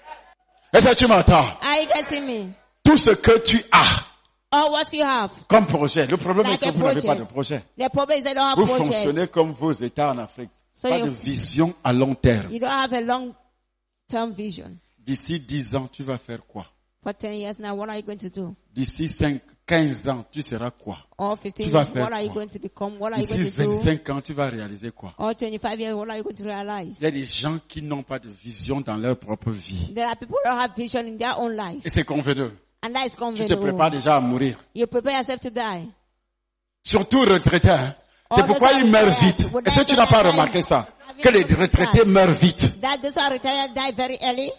Est-ce que tu m'entends? Are you getting me? Tout ce que tu as Or what you have. comme projet. Le problème Like est que a vous n'avez pas project. de projet. The problem is they don't have Vous projects. fonctionnez comme vos États en Afrique. So Pas you- de vision à long terme. You don't have a long-term vision. D'ici 10 ans, tu vas faire quoi? For 10 years now, what are you going to do? D'ici 15 ans, tu seras quoi? Or 15 Tu vas years, faire what are you quoi? going to become? What are you D'ici going to do? 25 ans, tu vas réaliser quoi? Or 25 years, what are you going to realize? Il y a des gens qui n'ont pas de vision dans leur propre vie. There are people who don't have vision in their own life. Et c'est convenu. And that is Tu te convenient. prépares déjà à mourir. You prepare yourself to die. Surtout retraités. Hein. C'est All pourquoi those ils are meurent retired. vite. Would Est-ce que die tu n'as pas very remarqué early. ça? Que les retraités meurent vite. That those who are retired die very early.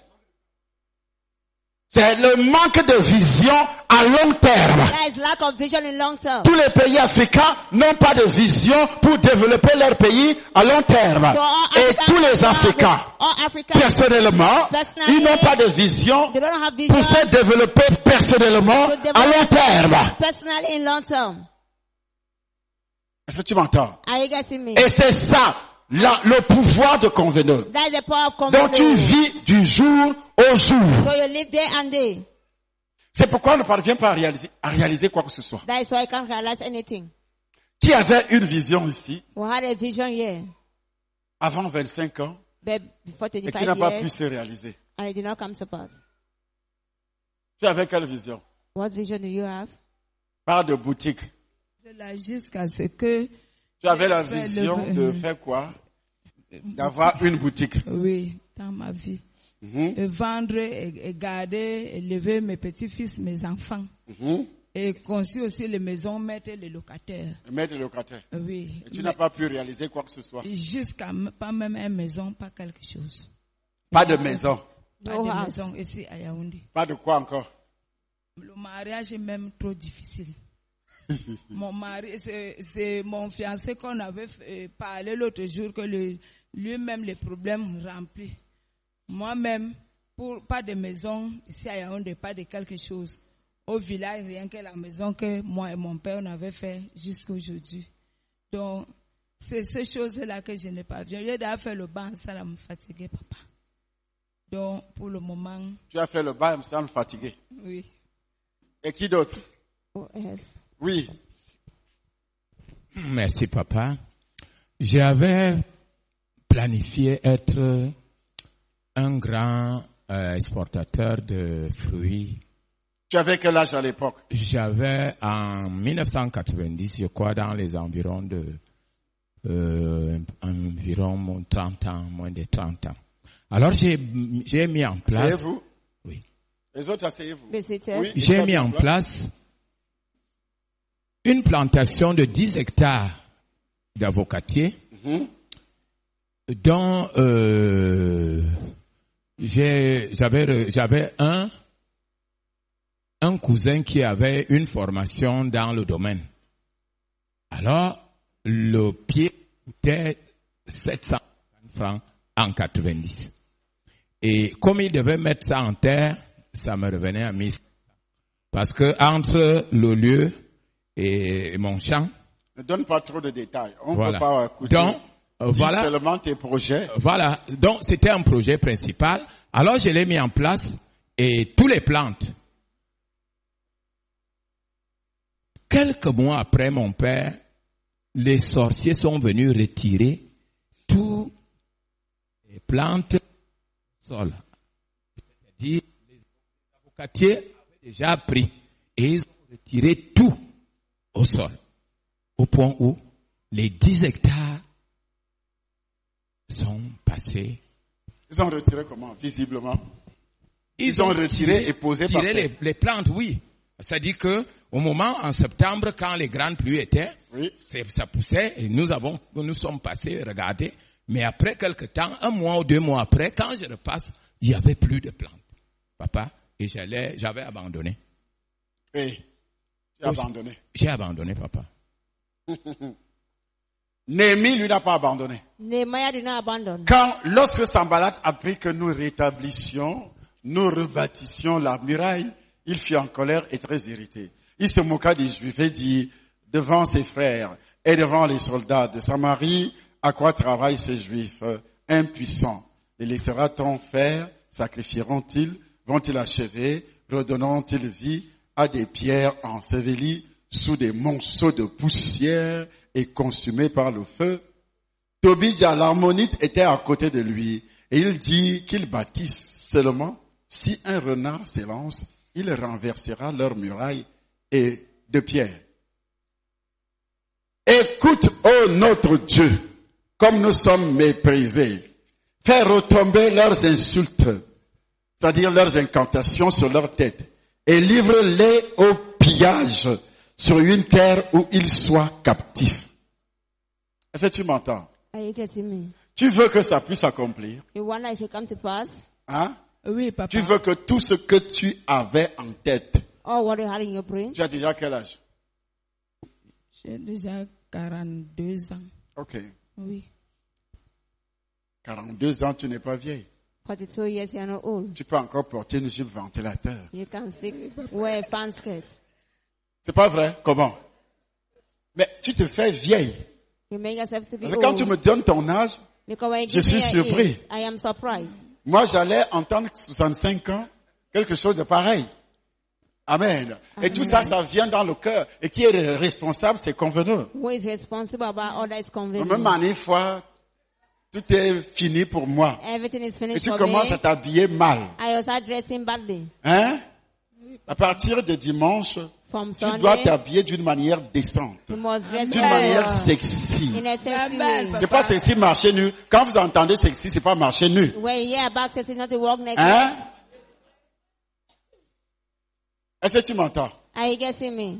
C'est le manque de vision à long terme. There is lack of vision in long term. Tous les pays africains n'ont pas de vision pour développer leur pays à long terme. So all Et Africans tous les don't have- Africains, all Africans, personnellement, Personally, ils n'ont pas de vision they don't have vision pour se développer personnellement to à long develop terme. personally in long term. Est-ce que tu m'entends? Are you getting me? Et c'est ça, le pouvoir de conveneur. That is the power of Donc tu convention. vis du jour au jour. So you live day and day. C'est pourquoi on ne parvient pas à réaliser quoi que ce soit. That is why you can't realize anything. Qui avait une vision ici, We had a vision here, avant 25 ans, but before et qui 25 n'a pas pu years, se réaliser? and it did not come to pass. Tu avais quelle vision? What vision do you have? Pas de boutique. C'est là jusqu'à ce que, Tu avais la Faire le- vision de faire quoi? D'avoir une boutique. oui, dans ma vie, Mhm, et vendre et garder, et élever mes petits-fils, mes enfants, mhm. et construire aussi les maisons, mettre les locataires. Et mettre le locataire. Oui. Et tu n'as pas pu réaliser quoi que ce soit. Jusqu'à pas même une maison, pas quelque chose. Pas de maison. Pas No de house. maison ici à Yaoundé. Pas de quoi encore. Le mariage est même trop difficile. Mon mari, c'est mon fiancé qu'on avait parlé l'autre jour que lui-même les problèmes remplis. Moi-même, pas de maison ici à Yaoundé, pas de quelque chose. Au village, rien que la maison que moi et mon père on avait fait jusqu'à aujourd'hui. Donc, c'est ces choses-là que je n'ai pas vu. J'ai déjà fait le banc, ça me fatiguait, papa. Donc, pour le moment, Tu as fait le bail, me semble fatigué. oui. Et qui d'autre? Oh, yes. Oui. Merci, papa. J'avais planifié être un grand exportateur de fruits. Tu avais quel âge à l'époque? J'avais en 1990, je crois, dans les environs de environ 30 ans, moins de 30 ans. Alors j'ai mis en place. Asseyez-vous. Oui. Les autres, asseyez-vous. Visiteurs. Oui, J'ai mis en place une plantation de 10 hectares d'avocatiers, dont j'avais un cousin qui avait une formation dans le domaine. Alors, le pied coûtait 700 francs en 90. Et comme il devait mettre ça en terre, ça me revenait à 1000. Parce que entre le lieu et mon champ. Ne donne pas trop de détails. On Voilà. peut pas écouter. Donc, Dis voilà. seulement tes projets. Voilà. Donc, c'était un projet principal. Alors, je l'ai mis en place et tous les plantes. Quelques mois après mon père, les sorciers sont venus retirer toutes les plantes du sol. C'est-à-dire, les avocatiers avaient déjà pris et ils ont retiré tout au sol. Au point où les 10 hectares sont passés. Ils ont retiré comment? Visiblement. Ils ont retiré et posé par terre. les plantes, oui. C'est-à-dire que au moment, en septembre, quand les grandes pluies étaient, Oui. ça poussait et nous sommes passés, regardez. Mais après quelque temps, 1 mois ou 2 mois après, quand je repasse, il n'y avait plus de plantes. Papa, et j'avais abandonné. Et tu as abandonné. J'ai abandonné, papa. Néhémie, lui, n'a pas abandonné. Nehemiah did not abandon. Lorsque Sanballat apprit que nous rétablissions, nous rebâtissions la muraille, il fut en colère et très irrité. Il se moqua des Juifs et dit devant ses frères et devant les soldats de Samarie, à quoi travaillent ces Juifs impuissants? Les laissera-t-on faire? Sacrifieront-ils? Vont-ils achever? Redonneront-ils vie à des pierres ensevelies sous des monceaux de poussière et consumées par le feu? Tobidja l'Ammonite était à côté de lui et il dit qu'ils bâtissent seulement. Si un renard s'élance, il renversera leurs murailles et de pierre. Écoute, ô notre Dieu, comme nous sommes méprisés. Fais retomber leurs insultes, c'est-à-dire leurs incantations sur leur tête, et livre-les au pillage sur une terre où ils soient captifs. Est-ce que tu m'entends? Are you getting me? Tu veux que ça puisse s'accomplir? You want that it should come to pass? Hein? Oui, papa. Tu veux que tout ce que tu avais en tête. Or what you had in your brain? Tu as déjà quel âge? J'ai déjà 42 ans. Ok. Oui. 42 ans, tu n'es pas vieille. 42 years, you are not old. Tu peux encore porter une jupe ventilateur. You can still wear a fan skirt. C'est pas vrai? Comment? Mais tu te fais vieille. You make yourself to be Parce que quand tu old. me donnes ton âge, Because when you je give me suis your surpris. age, I am surprised. moi j'allais entendre 65 ans, quelque chose de pareil. Amen. Et tout ça, ça vient dans le cœur. Et qui est responsable, c'est convenu. Who is responsible about all that is Même convenient? à une fois, tout est fini pour moi. Everything is Et finished tu for commences me. à t'habiller mal. I was start dressing badly. Hein? À partir de dimanche, From tu dois Sunday, t'habiller d'une manière décente. you must dress D'une manière well. sexy. In a sexy Amen. way. C'est pas sexy marcher nu. Quand vous entendez sexy, c'est pas marcher nu. When you hear about sexy, not to walk naked. Hein? Est-ce que tu m'entends? Are you getting me?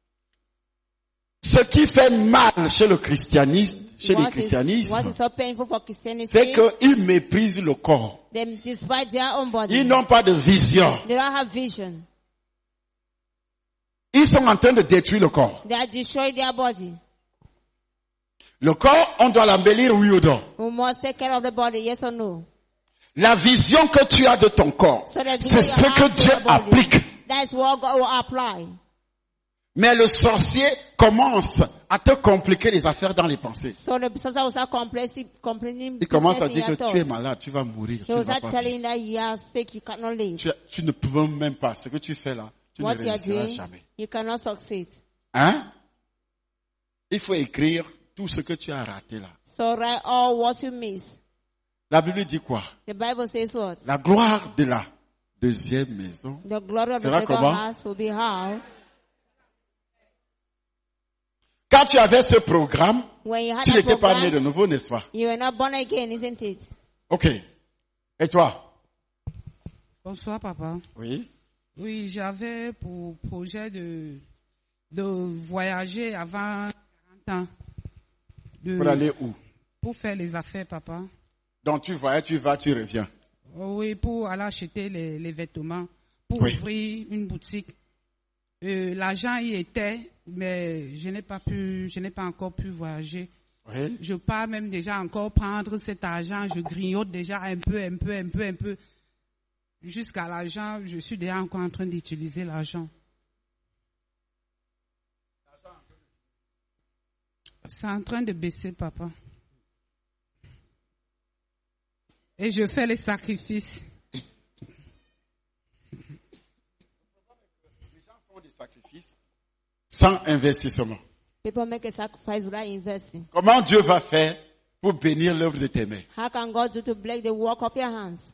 Ce qui fait mal chez le christianisme, chez les What christianismes, is so painful for Christianity? c'est qu'ils méprisent le corps. They despise their own body. Ils n'ont pas de vision. They don't have vision. Ils sont en train de détruire le corps. They are destroying their body. Le corps, on doit l'embellir, oui ou non. We must take care of the body, yes or no? La vision que tu as de ton corps, So that c'est ce que Dieu applique. That's what God will apply. Mais le sorcier commence à te compliquer les affaires dans les pensées. So the person will start complaining. Il commence à business dire in que your tu es thoughts. malade, tu vas mourir. He Tu, will ne vas start pas telling that you are sick, you cannot live. tu ne peux même pas. Ce que tu fais là, tu What ne you are réussiras doing, jamais. you cannot succeed. Hein? Il faut écrire tout ce que tu as raté là. So So write all what you miss. La Bible dit quoi? The Bible says what? La gloire de la deuxième maison. The glory of the Sera second comment? house will be how? Quand tu avais ce programme, When you had tu that n'étais pas né de program, nouveau, n'est-ce pas? you were not born again, isn't it? Ok. Et toi? Bonsoir, papa. Oui. Oui, j'avais pour projet de voyager avant 40 ans. Pour aller où? Pour faire les affaires, papa. Donc tu voyages, tu vas, tu reviens. Oui, pour aller acheter les vêtements, pour Oui. ouvrir une boutique. L'argent y était, mais je n'ai pas encore pu voyager. Oui. Je pars même déjà encore prendre cet argent, je grignote déjà un peu. Jusqu'à l'argent, je suis déjà encore en train d'utiliser l'argent. C'est en train de baisser, papa. Et je fais les sacrifices. Les gens font des sacrifices sans investissement. People make a sacrifice without investing. Comment Dieu va faire pour bénir l'œuvre de tes mains? How can God do to bless the work of your hands?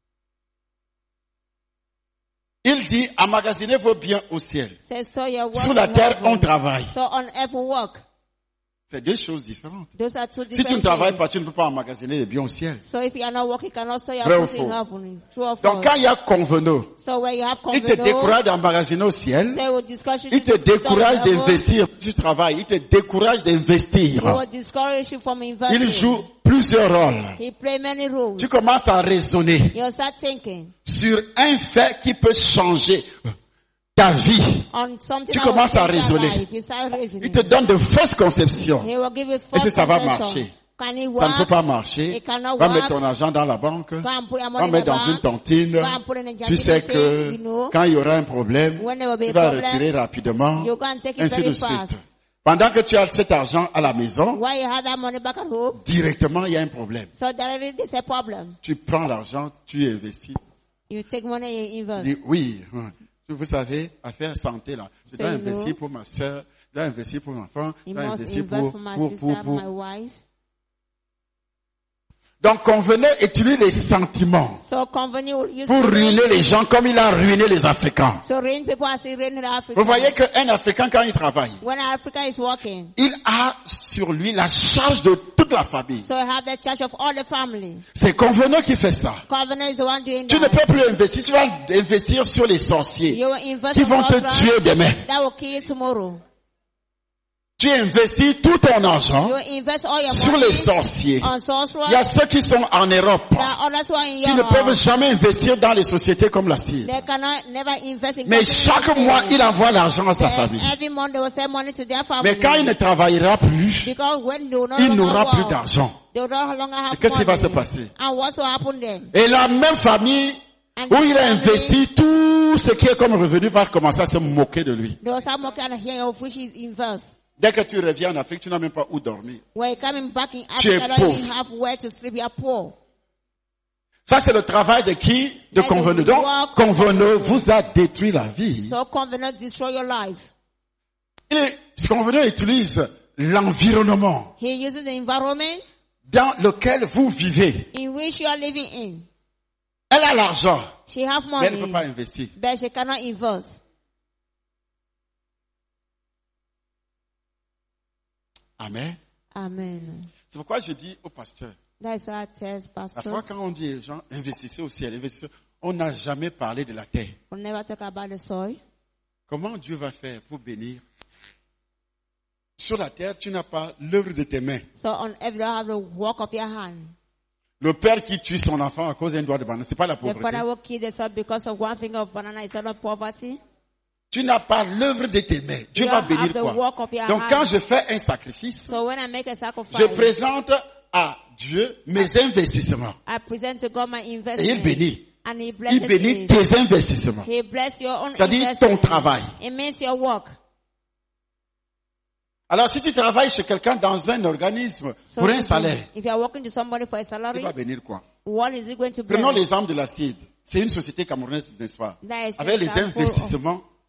Il dit, emmagasinez vos biens au ciel. Says, so your work Sur la in terre, on heaven. travaille. So on earth we work. C'est deux choses différentes. Those are two Si tu ne different travailles things. pas, tu ne peux pas emmagasiner les biens au ciel. So if you are not working, you cannot store your Vrai ou goods in faux? heaven. True or Donc false? quand il y a convenant, So when you have il te convenant, décourage d'emmagasiner au ciel. they will discourage you Il te to store décourage in heaven. d'investir. Tu travailles, il te décourage d'investir. He will discourage you from investing. Il joue plusieurs rôles. He play many roles. Tu commences à raisonner You start thinking sur un fait qui peut changer ta vie. on something Tu that will commences à change your raisonner. life. You start reasoning. Il te donne de fausses conceptions. He will give you Et false ça va conception. marcher. Can it Ça ne peut work? pas marcher. It cannot Va work. mettre ton argent dans la banque. Go and put your Va money in the mettre dans une bank. tontine. Go and put it in a Tu sais safe, que you know. quand il y aura un problème, When there will be tu a vas problem, retirer rapidement. you go and take it Ainsi very de fast. suite. Pendant que tu as cet argent à la maison, Why you have that money back at home? directement il y a un problème. So there is a problem. Tu prends l'argent, tu investis. You take money, you Tu invest. dis oui. Vous savez, affaire santé là. Je dois Say investir no. pour ma soeur, je dois investir pour mon enfant, je You dois must investir invest for my sister, for my wife. Donc convenez, utilisez les sentiments So company will use pour ruiner les gens comme il a ruiné les Africains. So rain people are saying rain in Africa. Vous voyez qu'un Africain quand il travaille, When Africa is working, il a sur lui la charge de toute la famille. so you have the charge of all the family. C'est Convenant qui fait ça. Covenant is the one doing Tu ne that. peux plus investir, tu vas investir sur les sorciers You will invest qui on vont te those tuer demain. that will kill you tomorrow. Tu investis tout ton argent You will invest all your sur money les sorciers. on sorcerers. Il y a ceux qui sont en Europe There are others who are in qui ne peuvent Europe. jamais investir dans les sociétés comme la sienne. They cannot never invest in Mais companies chaque like mois, this. il envoie l'argent à sa Then famille. every month they will send money to their family. Mais quand il ne travaillera plus, Because when they will no il longer n'aura plus work, d'argent. they will no longer have Et qu'est-ce qui va money. se passer? And what will happen then? Et la même famille And où il a the family, investi tout ce qui est comme revenu va commencer à se moquer de lui. they will start mocking and hearing of which he invest. Dès que tu reviens en Afrique, tu n'as même pas où dormir. When you're coming back in Tu es Africa, you don't pauvre. even have where to sleep. You are poor. Ça, c'est le travail de qui? De Let Convenant. the Donc, work- Convenant vous a détruit la vie. So covenant destroy your life. Convenant utilise l'environnement He uses the environment dans lequel vous vivez. in which you are living in. Elle a l'argent, She have mais elle ne peut money, pas investir. but she cannot invest. Amen. Amen. C'est pourquoi je dis au pasteur, That's why I tell à fois pastors, quand on dit aux gens, investissez au ciel, investissez, on n'a jamais parlé de la terre. we'll never talk about the soil. Comment Dieu va faire pour bénir? Sur la terre, tu n'as pas l'œuvre de tes mains. So on earth, you don't have the work of your hand. Le père qui tue son enfant à cause d'un doigt de banane, c'est pas la The pauvreté. father will kill the son because of one finger of banana. Is that not poverty? Tu n'as pas l'œuvre de tes mains. Dieu You va don't bénir have the quoi? work of your Donc hand. quand je fais un sacrifice, So when I make a sacrifice, je présente à Dieu mes investissements. I present to God my Et il investment. bénit. And he Il blesses bénit it. tes investissements. He bless your own C'est-à-dire investment. ton travail. It means your work. Alors si tu travailles chez quelqu'un dans un organisme So pour un salaire, if you are working to somebody for a il salary, va bénir quoi? what is it going to bring? Prenons l'exemple de la CID. C'est une société camerounaise, n'est-ce pas? That is Avec les example of- investissements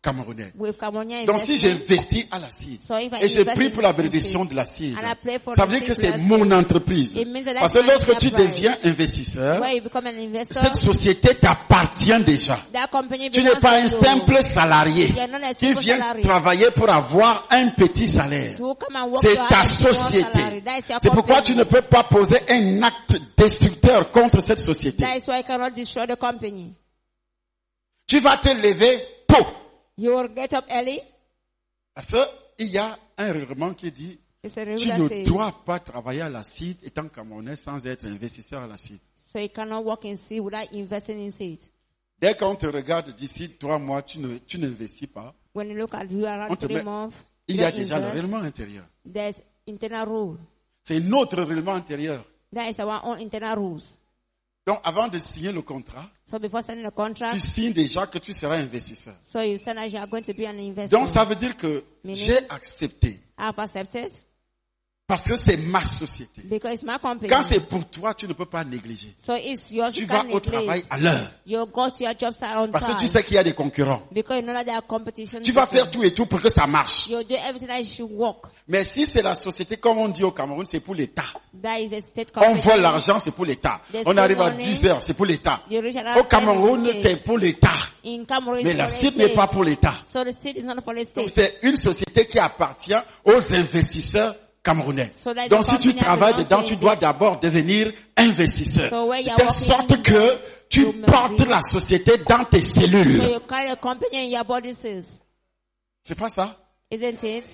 camerounais. with Cameroonian Donc si investment. j'investis à l'acide So if I et je invest prie in pour la seed, bénédiction de l'acide, and I pray for ça the veut dire que seed c'est blessing, mon entreprise. it means that Parce that's que my lorsque tu enterprise. deviens investisseur, Where you become an investor, cette société t'appartient déjà. that company Tu n'es belongs pas un to you. simple salarié You are not a qui simple vient salary. travailler pour avoir un petit salaire. To come and work C'est to have ta a small société. salary. That is your C'est pourquoi tu company. ne peux pas poser un acte destructeur contre cette société. That is why you cannot destroy the company. Tu vas te lever tôt. You will get up early. Parce qu'il y a un règlement qui dit, It's a rule tu that ne says, dois pas travailler à l'acide étant camerounais sans être investisseur à l'acide. so you cannot work in seed without investing in seed. Dès qu'on te regarde d'ici 3 mois, tu n'investis pas. When you look at you On around te 3 met- months, Il you y a don't déjà le invest. règlement intérieur. There's internal rule. C'est notre règlement intérieur. That is our own internal rules. Donc avant de signer le contrat, So before signing a tu contract, signes déjà que tu seras investisseur. so you sign that you are going to be an investor. Donc ça veut dire que Meaning? j'ai accepté. I have accepted Parce que c'est ma société. because it's my company. Quand c'est pour toi, tu ne peux pas négliger. So it's yours. Tu You vas can't au travail neglect. à l'heure. You go to your job site on Parce que tu time. sais qu'il y a des concurrents. Because you know that there are competition. Tu vas people. faire tout et tout pour que ça marche. You do everything that you should work. Mais si c'est la société, comme on dit au Cameroun, c'est pour l'État. That is a state On company. vole l'argent, c'est pour l'État. There's On arrive à no money. 10 heures, c'est pour l'État. You reach Au Cameroun, c'est pour l'État. In Cameroon, Mais it's la for the CID n'est state. pas pour l'État. So the seed is not for the Donc state. c'est une société qui appartient aux investisseurs camerounais. So that Donc the si tu company travailles belongs dedans, to tu dois invest- d'abord devenir investisseur. So where you De are telle working, sorte que tu you must portes be- la société dans tes So cellules. you carry a company in your body cells. C'est pas ça? Isn't it?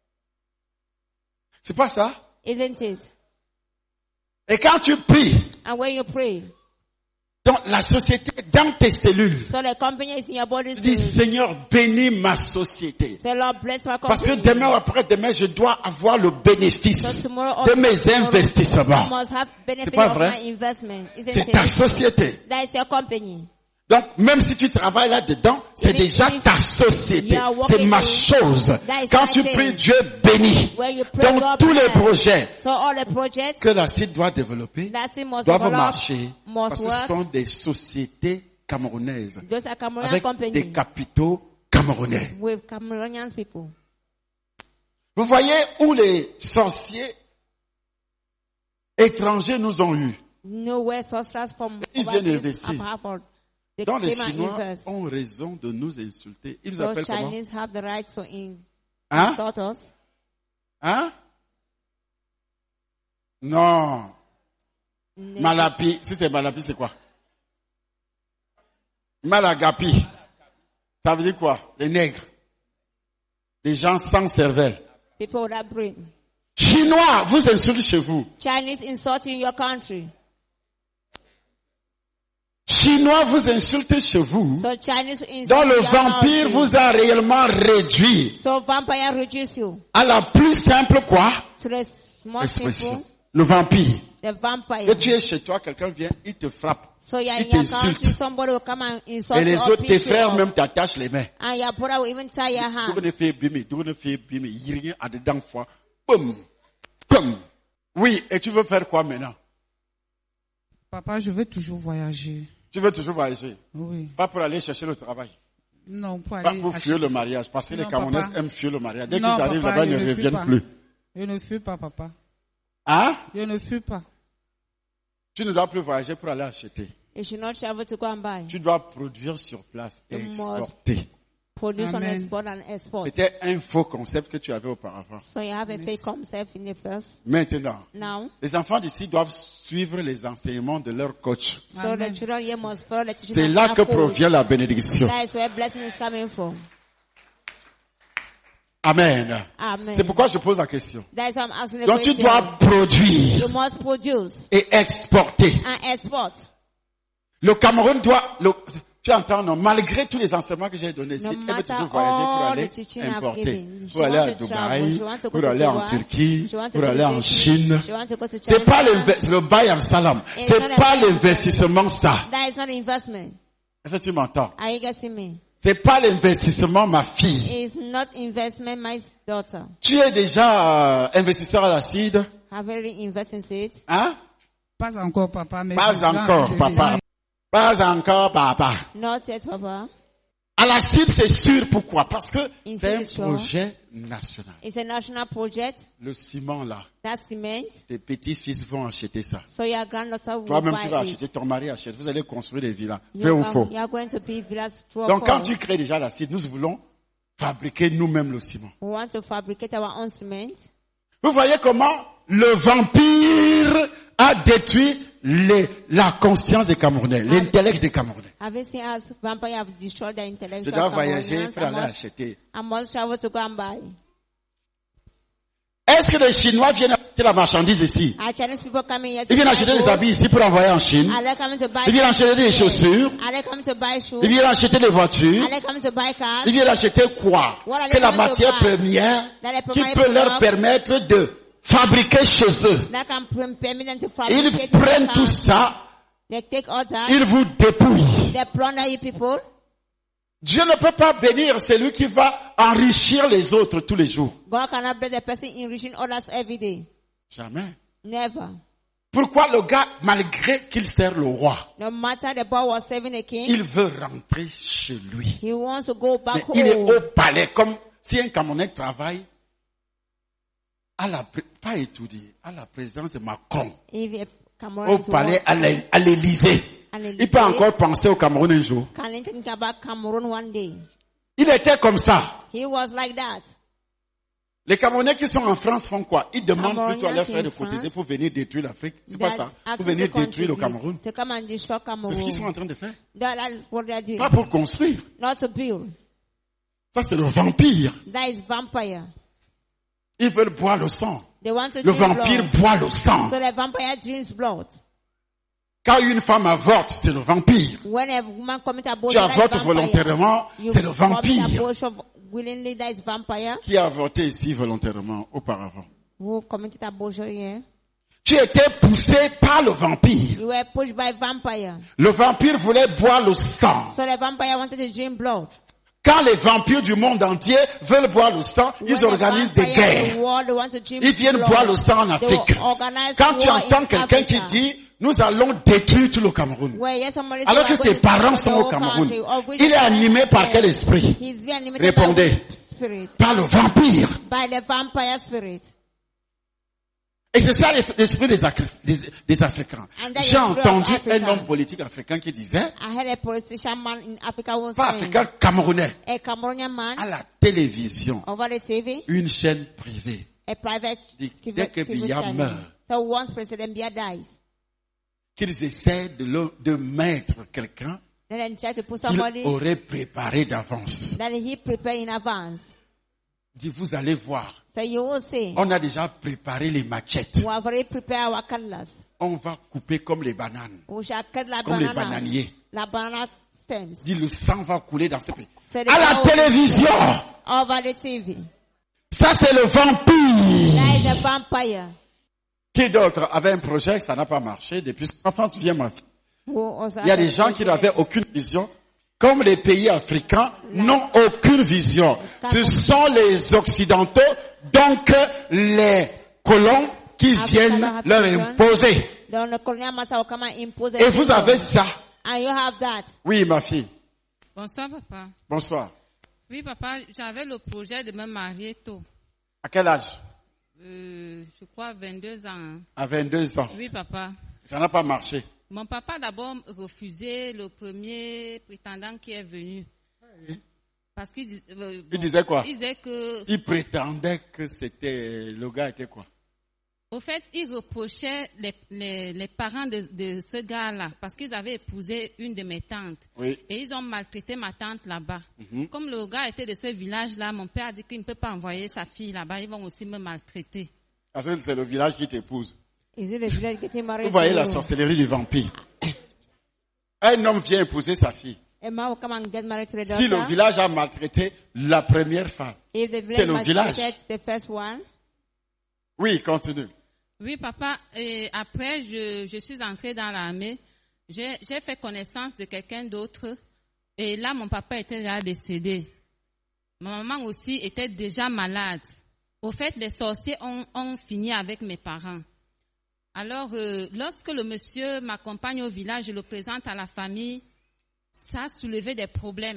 C'est pas ça? Isn't it? Et quand tu pries, And when you pray, donc la société dans tes cellules, so the company is in your body dis cells. Seigneur, bénis ma société. Say, Lord, bless my Parce que company. demain ou après-demain, je dois avoir le bénéfice So tomorrow de or mes tomorrow, investissements. you must have benefit pas of vrai? my investment. Isn't C'est ta it? société. That is your company. Donc, même si tu travailles là-dedans, c'est If- déjà if ta société. you are working C'est ma in- chose. that is Quand my tu thing. pries, Dieu bénit. Where you pray, Donc, God tous les bless. projets So all the projects que la CID doit développer that it must doivent develop, marcher must parce que ce work. sont des sociétés camerounaises Those are Cameroonian avec company des capitaux camerounais. with Cameroonian people. Vous voyez où les sorciers étrangers nous ont eus. Nowhere sorcerers from Ils viennent overseas investir. have Harvard. They Donc les came and Chinois invest. ont raison de nous insulter. Ils nous So appellent comment? Chinese have the right to Hein? insult us. Hein? Non. Malapi. Si c'est Malapi, c'est quoi? Malagapi. Ça veut dire quoi? Les nègres. Les gens sans cervelle. People that bring. Chinois, vous insultez chez vous. Chinese insulting your country. Chinois, vous insultez chez vous. So Chinese insulting Dont le your vampire country. vous a réellement réduit So vampire reduce you à la plus simple quoi? to the small Expression. people. Le vampire. The vampire. Que tu es chez toi, quelqu'un vient, il te frappe. So you're il in your t'insulte. country, somebody will come and insult Et les you or autres, tes pick you frères up. même t'attachent les mains. And your brother will even tie your hand. Doune fait bimi, il y a rien à dedans fois. Boum, boum. Oui, et tu veux faire quoi maintenant? Papa, je veux toujours voyager. Tu veux toujours voyager. Oui. Pas pour aller chercher le travail. Non, pour Pas aller pour fuir le mariage. Parce que les Non, Camerounais papa. aiment fuir le mariage. Dès qu'ils Non, arrivent papa, là-bas, ils je ne ne fuis reviennent pas. plus. Je ne fuis pas, papa. Hein? Je ne fuis pas. Tu ne dois plus voyager pour aller acheter. You should not travel to go and buy. Tu dois produire sur place et You must exporter. Produce on Amen. export and export. C'était un faux concept que tu avais auparavant. So you have a fake concept in the first. Maintenant, Now, les enfants d'ici doivent suivre les enseignements de leur coach. so Amen. the children here must follow the teaching C'est of là their que coach. provient la bénédiction. That is where blessing is coming from. Amen. Amen. C'est pourquoi je pose la question. That is why I'm asking the Donc tu question. dois produire You must produce et exporter. and export. Le Cameroun doit, tu entends, non, malgré tous les enseignements que j'ai donnés ici, No elle veut matter toujours voyager pour all aller the teaching I've importer. given. She Pour aller à wants to travel. Dubaï, She wants to go pour to aller en Dubai. Turquie, She wants to pour go aller to en Turkey. Chine. She wants to go to China. C'est pas le Bayam Salam. It's C'est not pas a- l'investissement ça. That is not investment. Est-ce que tu m'entends? Are you getting me? C'est pas l'investissement ma fille. It's not investment, my daughter. Tu es déjà investisseur à l'acide? Have already invested in it. Hein? Pas encore, papa. Mais Pas je suis en train encore, de papa. devenir- Pas encore, papa. Not yet, Papa. À la CID, c'est sûr. Pourquoi? Parce que In c'est un Sure. projet national. It's a national project. Le ciment, là, That cement. tes petits-fils vont acheter ça. So your granddaughter will Toi-même, tu buy vas it. acheter, ton mari achète. Vous allez construire des villas. Vrai ou faux? You are going to be villas true or Donc, quand false. tu crées déjà la CID, nous voulons fabriquer nous-mêmes le ciment. We want to fabricate our own cement. Vous voyez comment le vampire a détruit la conscience des Camerounais, l'intellect des Camerounais. Have you seen us vampire have destroyed the Je intellectual dois voyager Cameroonians? pour aller acheter. I must travel to go and buy. Est-ce que les Chinois viennent acheter la marchandise ici? Are Chinese people coming here to Ils viennent buy acheter des food? habits ici pour envoyer en Chine. Are they coming to buy Ils viennent acheter des chaussures. Are they coming to buy shoes? Ils viennent acheter des voitures. Are they coming to buy cars? Ils viennent acheter quoi? What are Que they la coming to matière buy? première That they qui provide peut leur product permettre de fabriquer chez eux. that can permit them to Ils fabricate prennent their tout cars. ça, They take all that. ils vous dépouillent. They plunder you people. Dieu ne peut pas bénir celui qui va enrichir les autres tous les jours. God cannot bless the person enriching others every day. Jamais. Never. Pourquoi le gars, malgré qu'il sert le roi, No matter the boy was serving a king, il veut rentrer chez lui. he wants to go Mais back il est home. au palais, comme si un Camerounais travaille pas étudié, à la présence de Macron, If a Cameroonian au is palais, working à l'Élysée. at an Il peut Elysee, encore penser au Cameroun un jour. can he think about Cameroon one day? Il était comme ça. He was like that. Les Camerounais qui sont en France font quoi? Ils demandent plutôt à leurs frères de Cameroonians in cotiser France, pour venir détruire l'Afrique. C'est pas That ça. ask Pour them venir to détruire le contribute, Cameroun. to come and destroy C'est ce qu'ils sont Cameroon. en train de faire. That's what they're doing. Pas pour construire. Not to build. Ça, c'est le vampire. That is vampire. Ils veulent boire le sang. They want to Le drink vampire blood. boit le sang. So the vampire drinks blood. Quand une femme avorte, c'est le vampire. When a woman commits Tu abortion, that is avortes vampire. volontairement, You c'est le commit vampire. abortion willingly, that is vampire. Qui a avorté ici volontairement auparavant? Who committed abortion here? Tu étais poussé par le vampire. You were pushed by vampire. Le vampire voulait boire le sang. So the vampire wanted to drink blood. Quand les vampires du monde entier veulent boire le sang, When ils the organisent des vampire of the guerres. world want to drink Ils viennent blood, boire le sang en they Afrique. organize Quand tu war entends in quelqu'un qui Africa. dit, nous allons détruire tout le Cameroun. Where, yes, somebody Alors say, que "I'm ses going to parents destroy sont the au whole Cameroun. country," of which Il est the animé parents par say, quel esprit? He's being animated Répondez. by which spirit? Par le vampire. By the vampire spirit. Et c'est ça l'esprit des Africains. And that J'ai is the spirit entendu of Africa. un homme politique africain qui disait, I had a politician man in Africa once pas saying, africain, camerounais, a Cameroonian man à la télévision, over the TV, une chaîne privée. a private Dès que TV Biya channel. meurt, So once President Biya dies, qu'ils essaient de mettre quelqu'un then try to put qu'il somebody aurait préparé d'avance. that he prepared in advance. Dit, vous allez voir, So you will see, on a déjà préparé les machettes. we have already prepared our cutlass. On va couper comme les bananes, We shall cut like comme les bananas, bananiers. like banana stems. Dit, le sang va couler dans ce pays. So the À la blood will télévision, over the TV. ça c'est le vampire. That is a vampire. Qui d'autre avait un projet, ça n'a pas marché depuis. Enfin, tu viens, ma fille. Who also Il y a has des a gens qui project. n'avaient aucune vision. Comme les pays africains n'ont aucune vision. Ce sont les Occidentaux, donc les colons qui viennent leur imposer. Then the colonial master will come and impose a Et vous system. avez ça. And you have that. Oui, ma fille. Bonsoir, papa. Bonsoir. Oui, papa, j'avais le projet de me marier tôt. À quel âge? Je crois 22 ans. Hein. À 22 ans. Oui, papa. Ça n'a pas marché. Mon papa a d'abord refusé le premier prétendant qui est venu. Parce qu'il Il disait quoi? Il disait que, Il prétendait que c'était, le gars était quoi? au fait, il reprochait les parents de ce gars-là parce qu'ils avaient épousé une de mes tantes. Oui. Et ils ont maltraité ma tante là-bas. Mhm. Comme le gars était de ce village-là, mon père a dit qu'il ne peut pas envoyer sa fille là-bas. Ils vont aussi me maltraiter. Parce que c'est le village qui t'épouse. Is it the village getting married? Vous voyez to la you? sorcellerie du vampire. Un homme vient épouser sa fille. A man will come and get married to the Si le daughter. village a maltraité la première femme. If the c'est le village village. maltreated the first one, Oui, continue. Oui, papa. Et après, je suis entrée dans l'armée. J'ai fait connaissance de quelqu'un d'autre. Et là, mon papa était déjà décédé. Ma maman aussi était déjà malade. Au fait, les sorciers ont fini avec mes parents. Alors, lorsque le monsieur m'accompagne au village, je le présente à la famille, ça a soulevé des problèmes.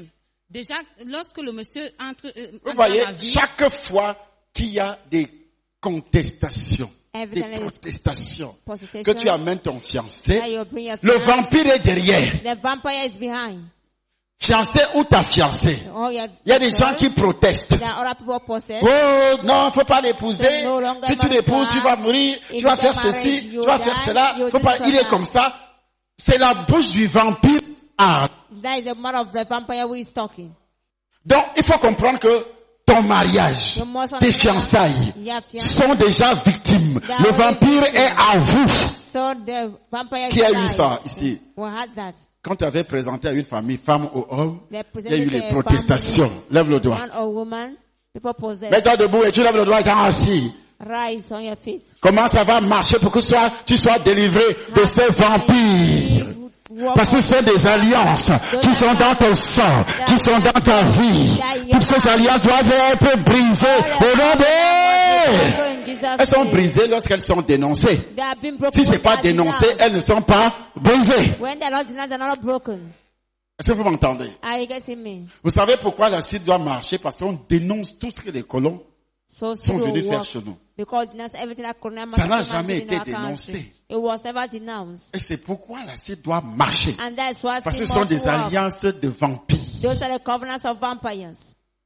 Déjà, lorsque le monsieur entre Vous dans voyez, ma vie, chaque fois qu'il y a des contestations, Every des time there is protestations, protestation, que tu amènes ton fiancé, that you bring your le fiancé, vampire est derrière. the vampire is behind. Fiancé ou ta fiancée. Oh, Il y a des gens qui protestent. There are other people possessed. Oh, non, faut pas l'épouser. No longer Si tu l'épouses, tu vas mourir. If Tu vas you faire get married, ceci, you tu vas faire die, cela. you Faut pas, this il est or comme that. ça. C'est la bouche du vampire. Ah. That is the mouth of the vampire who is talking. Donc, il faut comprendre que ton mariage, You must tes understand, fiançailles your fiancé. sont déjà victimes. They are Le already vampire victims. est à vous. So the vampire Qui a eu died. ça ici? We had that. Quand tu avais présenté à une famille, femme ou homme, They il y a eu presented les to a protestations. family, Lève le doigt. man or woman, people possessed. Mets-toi debout et tu lèves le doigt et t'es assis. Rise on your feet. Comment ça va marcher pour que tu sois délivré de ces vampires? Parce que ce sont des alliances qui sont dans ton sang, qui sont dans ta vie. Toutes ces alliances doivent être brisées au nom de... Elles sont brisées lorsqu'elles sont dénoncées. Si c'est pas dénoncé, elles ne sont pas brisées. When they're not denied, they're not broken. Est-ce que vous m'entendez? Are you getting me? Vous savez pourquoi la CID doit marcher? Parce qu'on dénonce tout ce que les colons So sont venus faire work chez nous. because denounce everything that Corona Ça n'a Master jamais did in été our dénoncé. country. It was never denounced. Et c'est pourquoi la CID doit marcher. And that's why Parce que we ce sont must des work. alliances de vampires. Those are the covenants of vampires.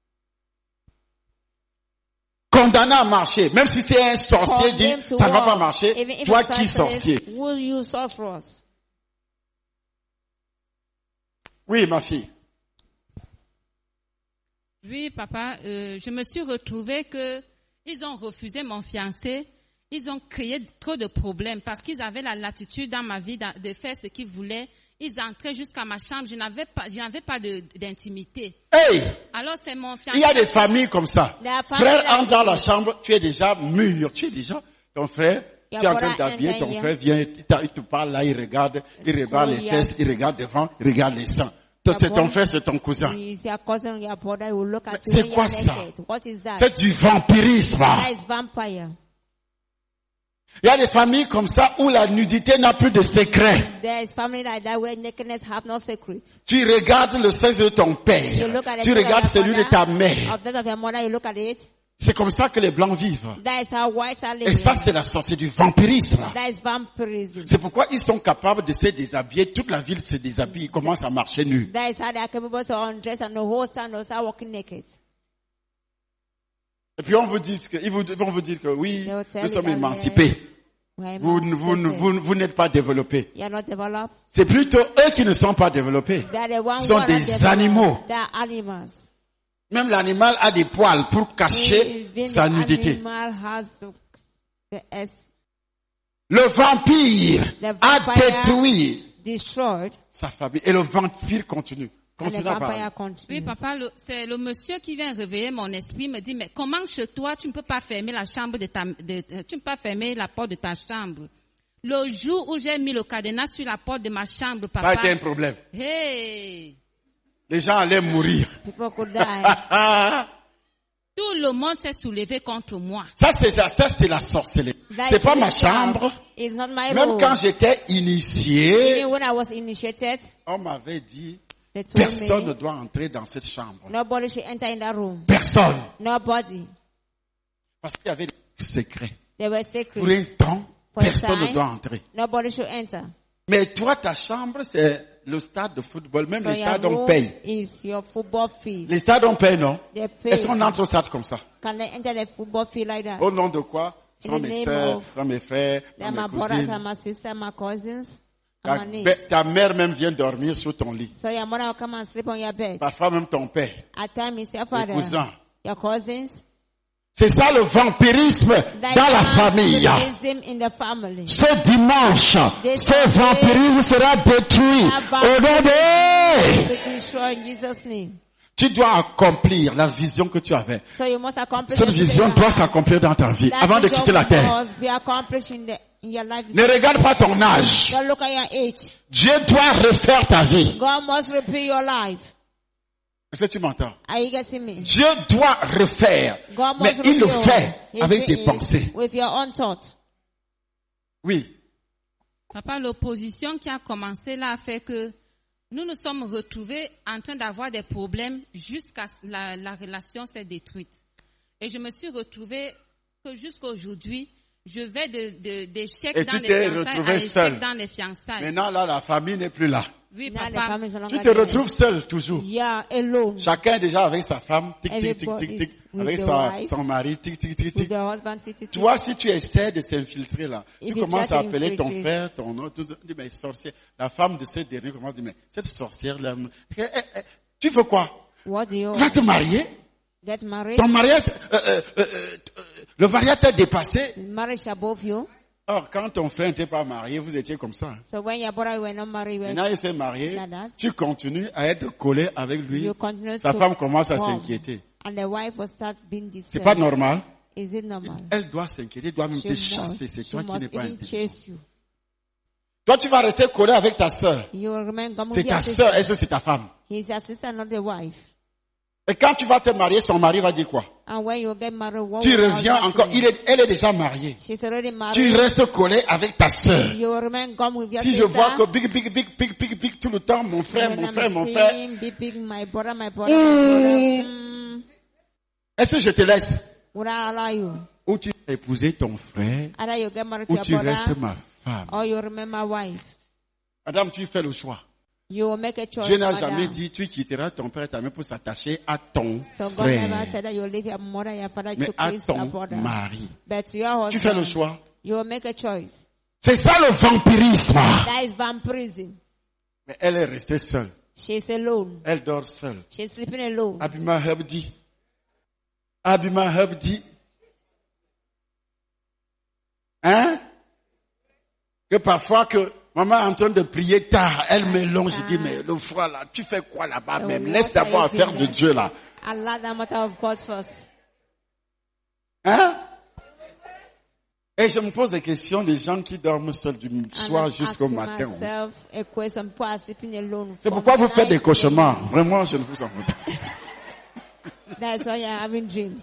Condamné à marcher. Même si c'est un sorcier dit, Condemned to ça ne va pas walk. marcher. Even if Toi it's qui sorceress, sorcier? who you sorcerers? Oui, ma fille. oui, papa, je me suis retrouvée que ils ont refusé mon fiancé. Ils ont créé trop de problèmes parce qu'ils avaient la latitude dans ma vie de faire ce qu'ils voulaient. Ils entraient jusqu'à ma chambre. Je n'avais pas d'intimité. Hey! Alors c'est mon fiancé. Il y a des familles comme ça. There are family Frère like entre dans la chambre, tu es déjà mûr. Tu es déjà, ton frère, tu Your es en train brother d'habiller, enter ton here. frère vient, il te parle là, il regarde les yeah. fesses, il regarde devant, il regarde les seins. Donc, c'est ton frère, c'est ton cousin. Is your cousin, your brother, he will look at you C'est when quoi you're ça? naked. What is that? C'est du vampirisme. That is vampire. Il y a des familles comme ça où la nudité n'a plus de secret. There is family like that where nakedness have no secrets. Tu regardes le sexe de ton You père. look at the Tu face of regardes your celui de father, ta mère. of that of your mother, you look at it. C'est comme ça que les blancs vivent. That is how whites are Et living. ça, c'est la sortie du vampirisme. That is vampirism. C'est pourquoi ils sont capables de se déshabiller. Toute la ville se déshabille. Ils commencent à marcher nus. That is how they are capable to undress and the whole town will start walking naked. Et puis on vous dit que, ils vont vous dire que oui, They will tell nous you sommes that émancipés. We're Vous n'êtes pas développés. You are not developed. C'est plutôt eux qui ne sont pas développés. They are the ones Ils who sont are not des developed. animaux. They are animals. Même l'animal a des poils pour cacher Even sa the nudité. animal has the Le vampire The a vampire détruit destroyed sa famille. Et le vampire continue. and the Continue à parler. vampire continues. Oui, papa, c'est le monsieur qui vient réveiller mon esprit, me dit, mais comment chez toi, tu ne peux pas fermer la chambre tu ne peux pas fermer la porte de ta chambre. Le jour où j'ai mis le cadenas sur la porte de ma chambre, Ça a été un papa, problème. hey, Les gens allaient mourir. People could die. tout le monde s'est soulevé contre moi. Ça, c'est la sorcellerie. That C'est is pas ma witchcraft. chambre. It's not my Même room. quand j'étais initié, Even when I was initiated, on m'avait dit, they told personne ne me doit entrer dans cette chambre. nobody should enter in that room. Personne. Nobody. Parce qu'il y avait des secrets. They were Pour un secret. temps, For a personne ne time, doit entrer. nobody should enter. Mais toi, ta chambre, c'est le stade de football. Même So les your stades, on room paye. is your football field. Les stades, on paye, non? They pay. Est-ce qu'on entre au stade comme ça? Can they enter the football field like that? Au nom de quoi? Ce sont In the mes name sœurs, of- ce sont mes frères, ce They're sont my mes brothers and cousines. my sisters, my cousins, Ta, and my niece. ta mère même vient dormir sur ton lit. So your mother will come and sleep on your bed. Parfois même ton père, At times it's your tes father, cousins. your cousins. C'est ça le vampirisme That dans la is famille. vampirism in the family. Ce dimanche, This ce vampirisme sera détruit That au nom de... To destroy in Jesus' name. Tu dois accomplir la vision que tu avais. So you must accomplish Cette the vision vision. doit s'accomplir dans ta vie That avant de vision quitter la terre. must be accomplished in your life. Ne regarde pas ton âge. Don't look at your age. Dieu doit refaire ta vie. God must repeat your life. Est-ce que tu m'entends? Are you getting me? Dieu doit refaire. God Mais must il le repeat fait He avec did tes it pensées. with your own thoughts. Oui. Papa, l'opposition qui a commencé là a fait que nous nous sommes retrouvés en train d'avoir des problèmes jusqu'à la relation s'est détruite. Et je me suis retrouvée que jusqu'à aujourd'hui, je vais d'échec dans les fiançailles à échec dans les fiançailles. Maintenant, là, la famille n'est plus là. Oui, Now the papa. families are no Tu longer te there. retrouves seul, toujours. Yeah, alone. Chacun est déjà avec sa femme, tic, tic, tic, tic, Everybody tic, is with avec the wife. son mari, tic, tic, tic, With tic. their husband, tic, tic, tic. Toi, si tu essaies de s'infiltrer là, If tu you commences try à to appeler ton infiltrate. frère, ton autre, tu dis, mais sorcière. La femme de ce dernier commence à dire, mais cette sorcière-là, tu veux quoi? What do you Va te marier? get married? Ton mariage, le mariage t'a dépassé. Marriage above you. Or, quand ton frère n'était pas marié, vous étiez comme ça. So when your brother were not married, you Maintenant, il s'est marié, like that. tu continues à être collé avec lui. You continue Sa to femme commence à form. s'inquiéter. And the wife will start being C'est disturbed. pas normal. Is it normal? Elle doit s'inquiéter, elle doit même te chasser. C'est She toi qui must n'es pas even intelligent. chase you. Toi, tu vas rester collé avec ta sœur. You will remain gum C'est with your ta sister. sœur, est-ce que c'est ta femme? He's your sister, not the wife. Et quand tu vas te marier, son mari va dire quoi? And when you get married, what Tu will your reviens husband encore, say? elle est déjà mariée. She's already Tu married. restes collé avec ta sœur. You will remain gum with your Si je sister. vois que big tout le temps, mon frère, When mon I'm frère, mon frère, seeing big, my brother, my brother, my brother. est-ce que je te laisse? Would I allow you? Ou tu vas épouser ton frère, Either you get married ou to tu your restes brother, ma femme. or you remain my wife. Madame, tu fais le choix. You will make a choice. Dieu n'a madam. jamais dit, tu quitteras ton père et ta mère pour s'attacher à ton So God never frère, said that you leave your mother, your father mais to à please your ton brother. mari. But to your Tu fais le husband, choix. you will make a choice. C'est ça le vampirisme. That is vampirism. Mais elle est restée seule. She's alone. Elle dort seule. She's sleeping alone. Abima Hub dit. Abima Hub dit. Hein? Que parfois que maman est en train de prier tard, elle me longe, je dis, mais le froid là, tu fais quoi là-bas même? Laisse d'abord affaire de Dieu là. Allah, the matter of God first. Hein? Et je me pose des questions des gens qui dorment seuls du soir I'm jusqu'au asking matin. myself a question. People are sleeping alone. C'est from pourquoi vous faites des night cauchemars. Vraiment, je ne vous en veux pas. to- That's why you're having dreams.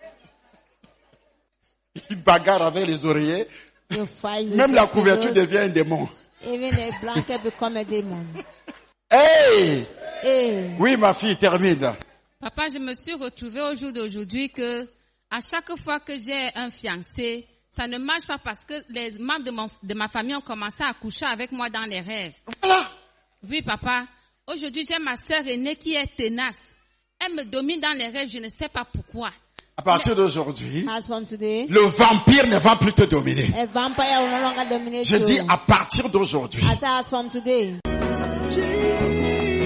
Ils bagarrent avec les oreillers. You fight with Même la your couverture pillows. devient un démon. Even a blanket become a demon. Hey! Hey, Oui, ma fille, termine. Papa, je me suis retrouvée au jour d'aujourd'hui que à chaque fois que j'ai un fiancé, ça ne marche pas parce que les membres de ma famille ont commencé à coucher avec moi dans les rêves. Voilà. Oui, papa. Aujourd'hui, j'ai ma sœur aînée qui est tenace. Elle me domine dans les rêves, je ne sais pas pourquoi. À partir d'aujourd'hui, as from today, le vampire ne va plus te dominer. a vampire will no longer dominate Je you. dis à partir d'aujourd'hui. As from today.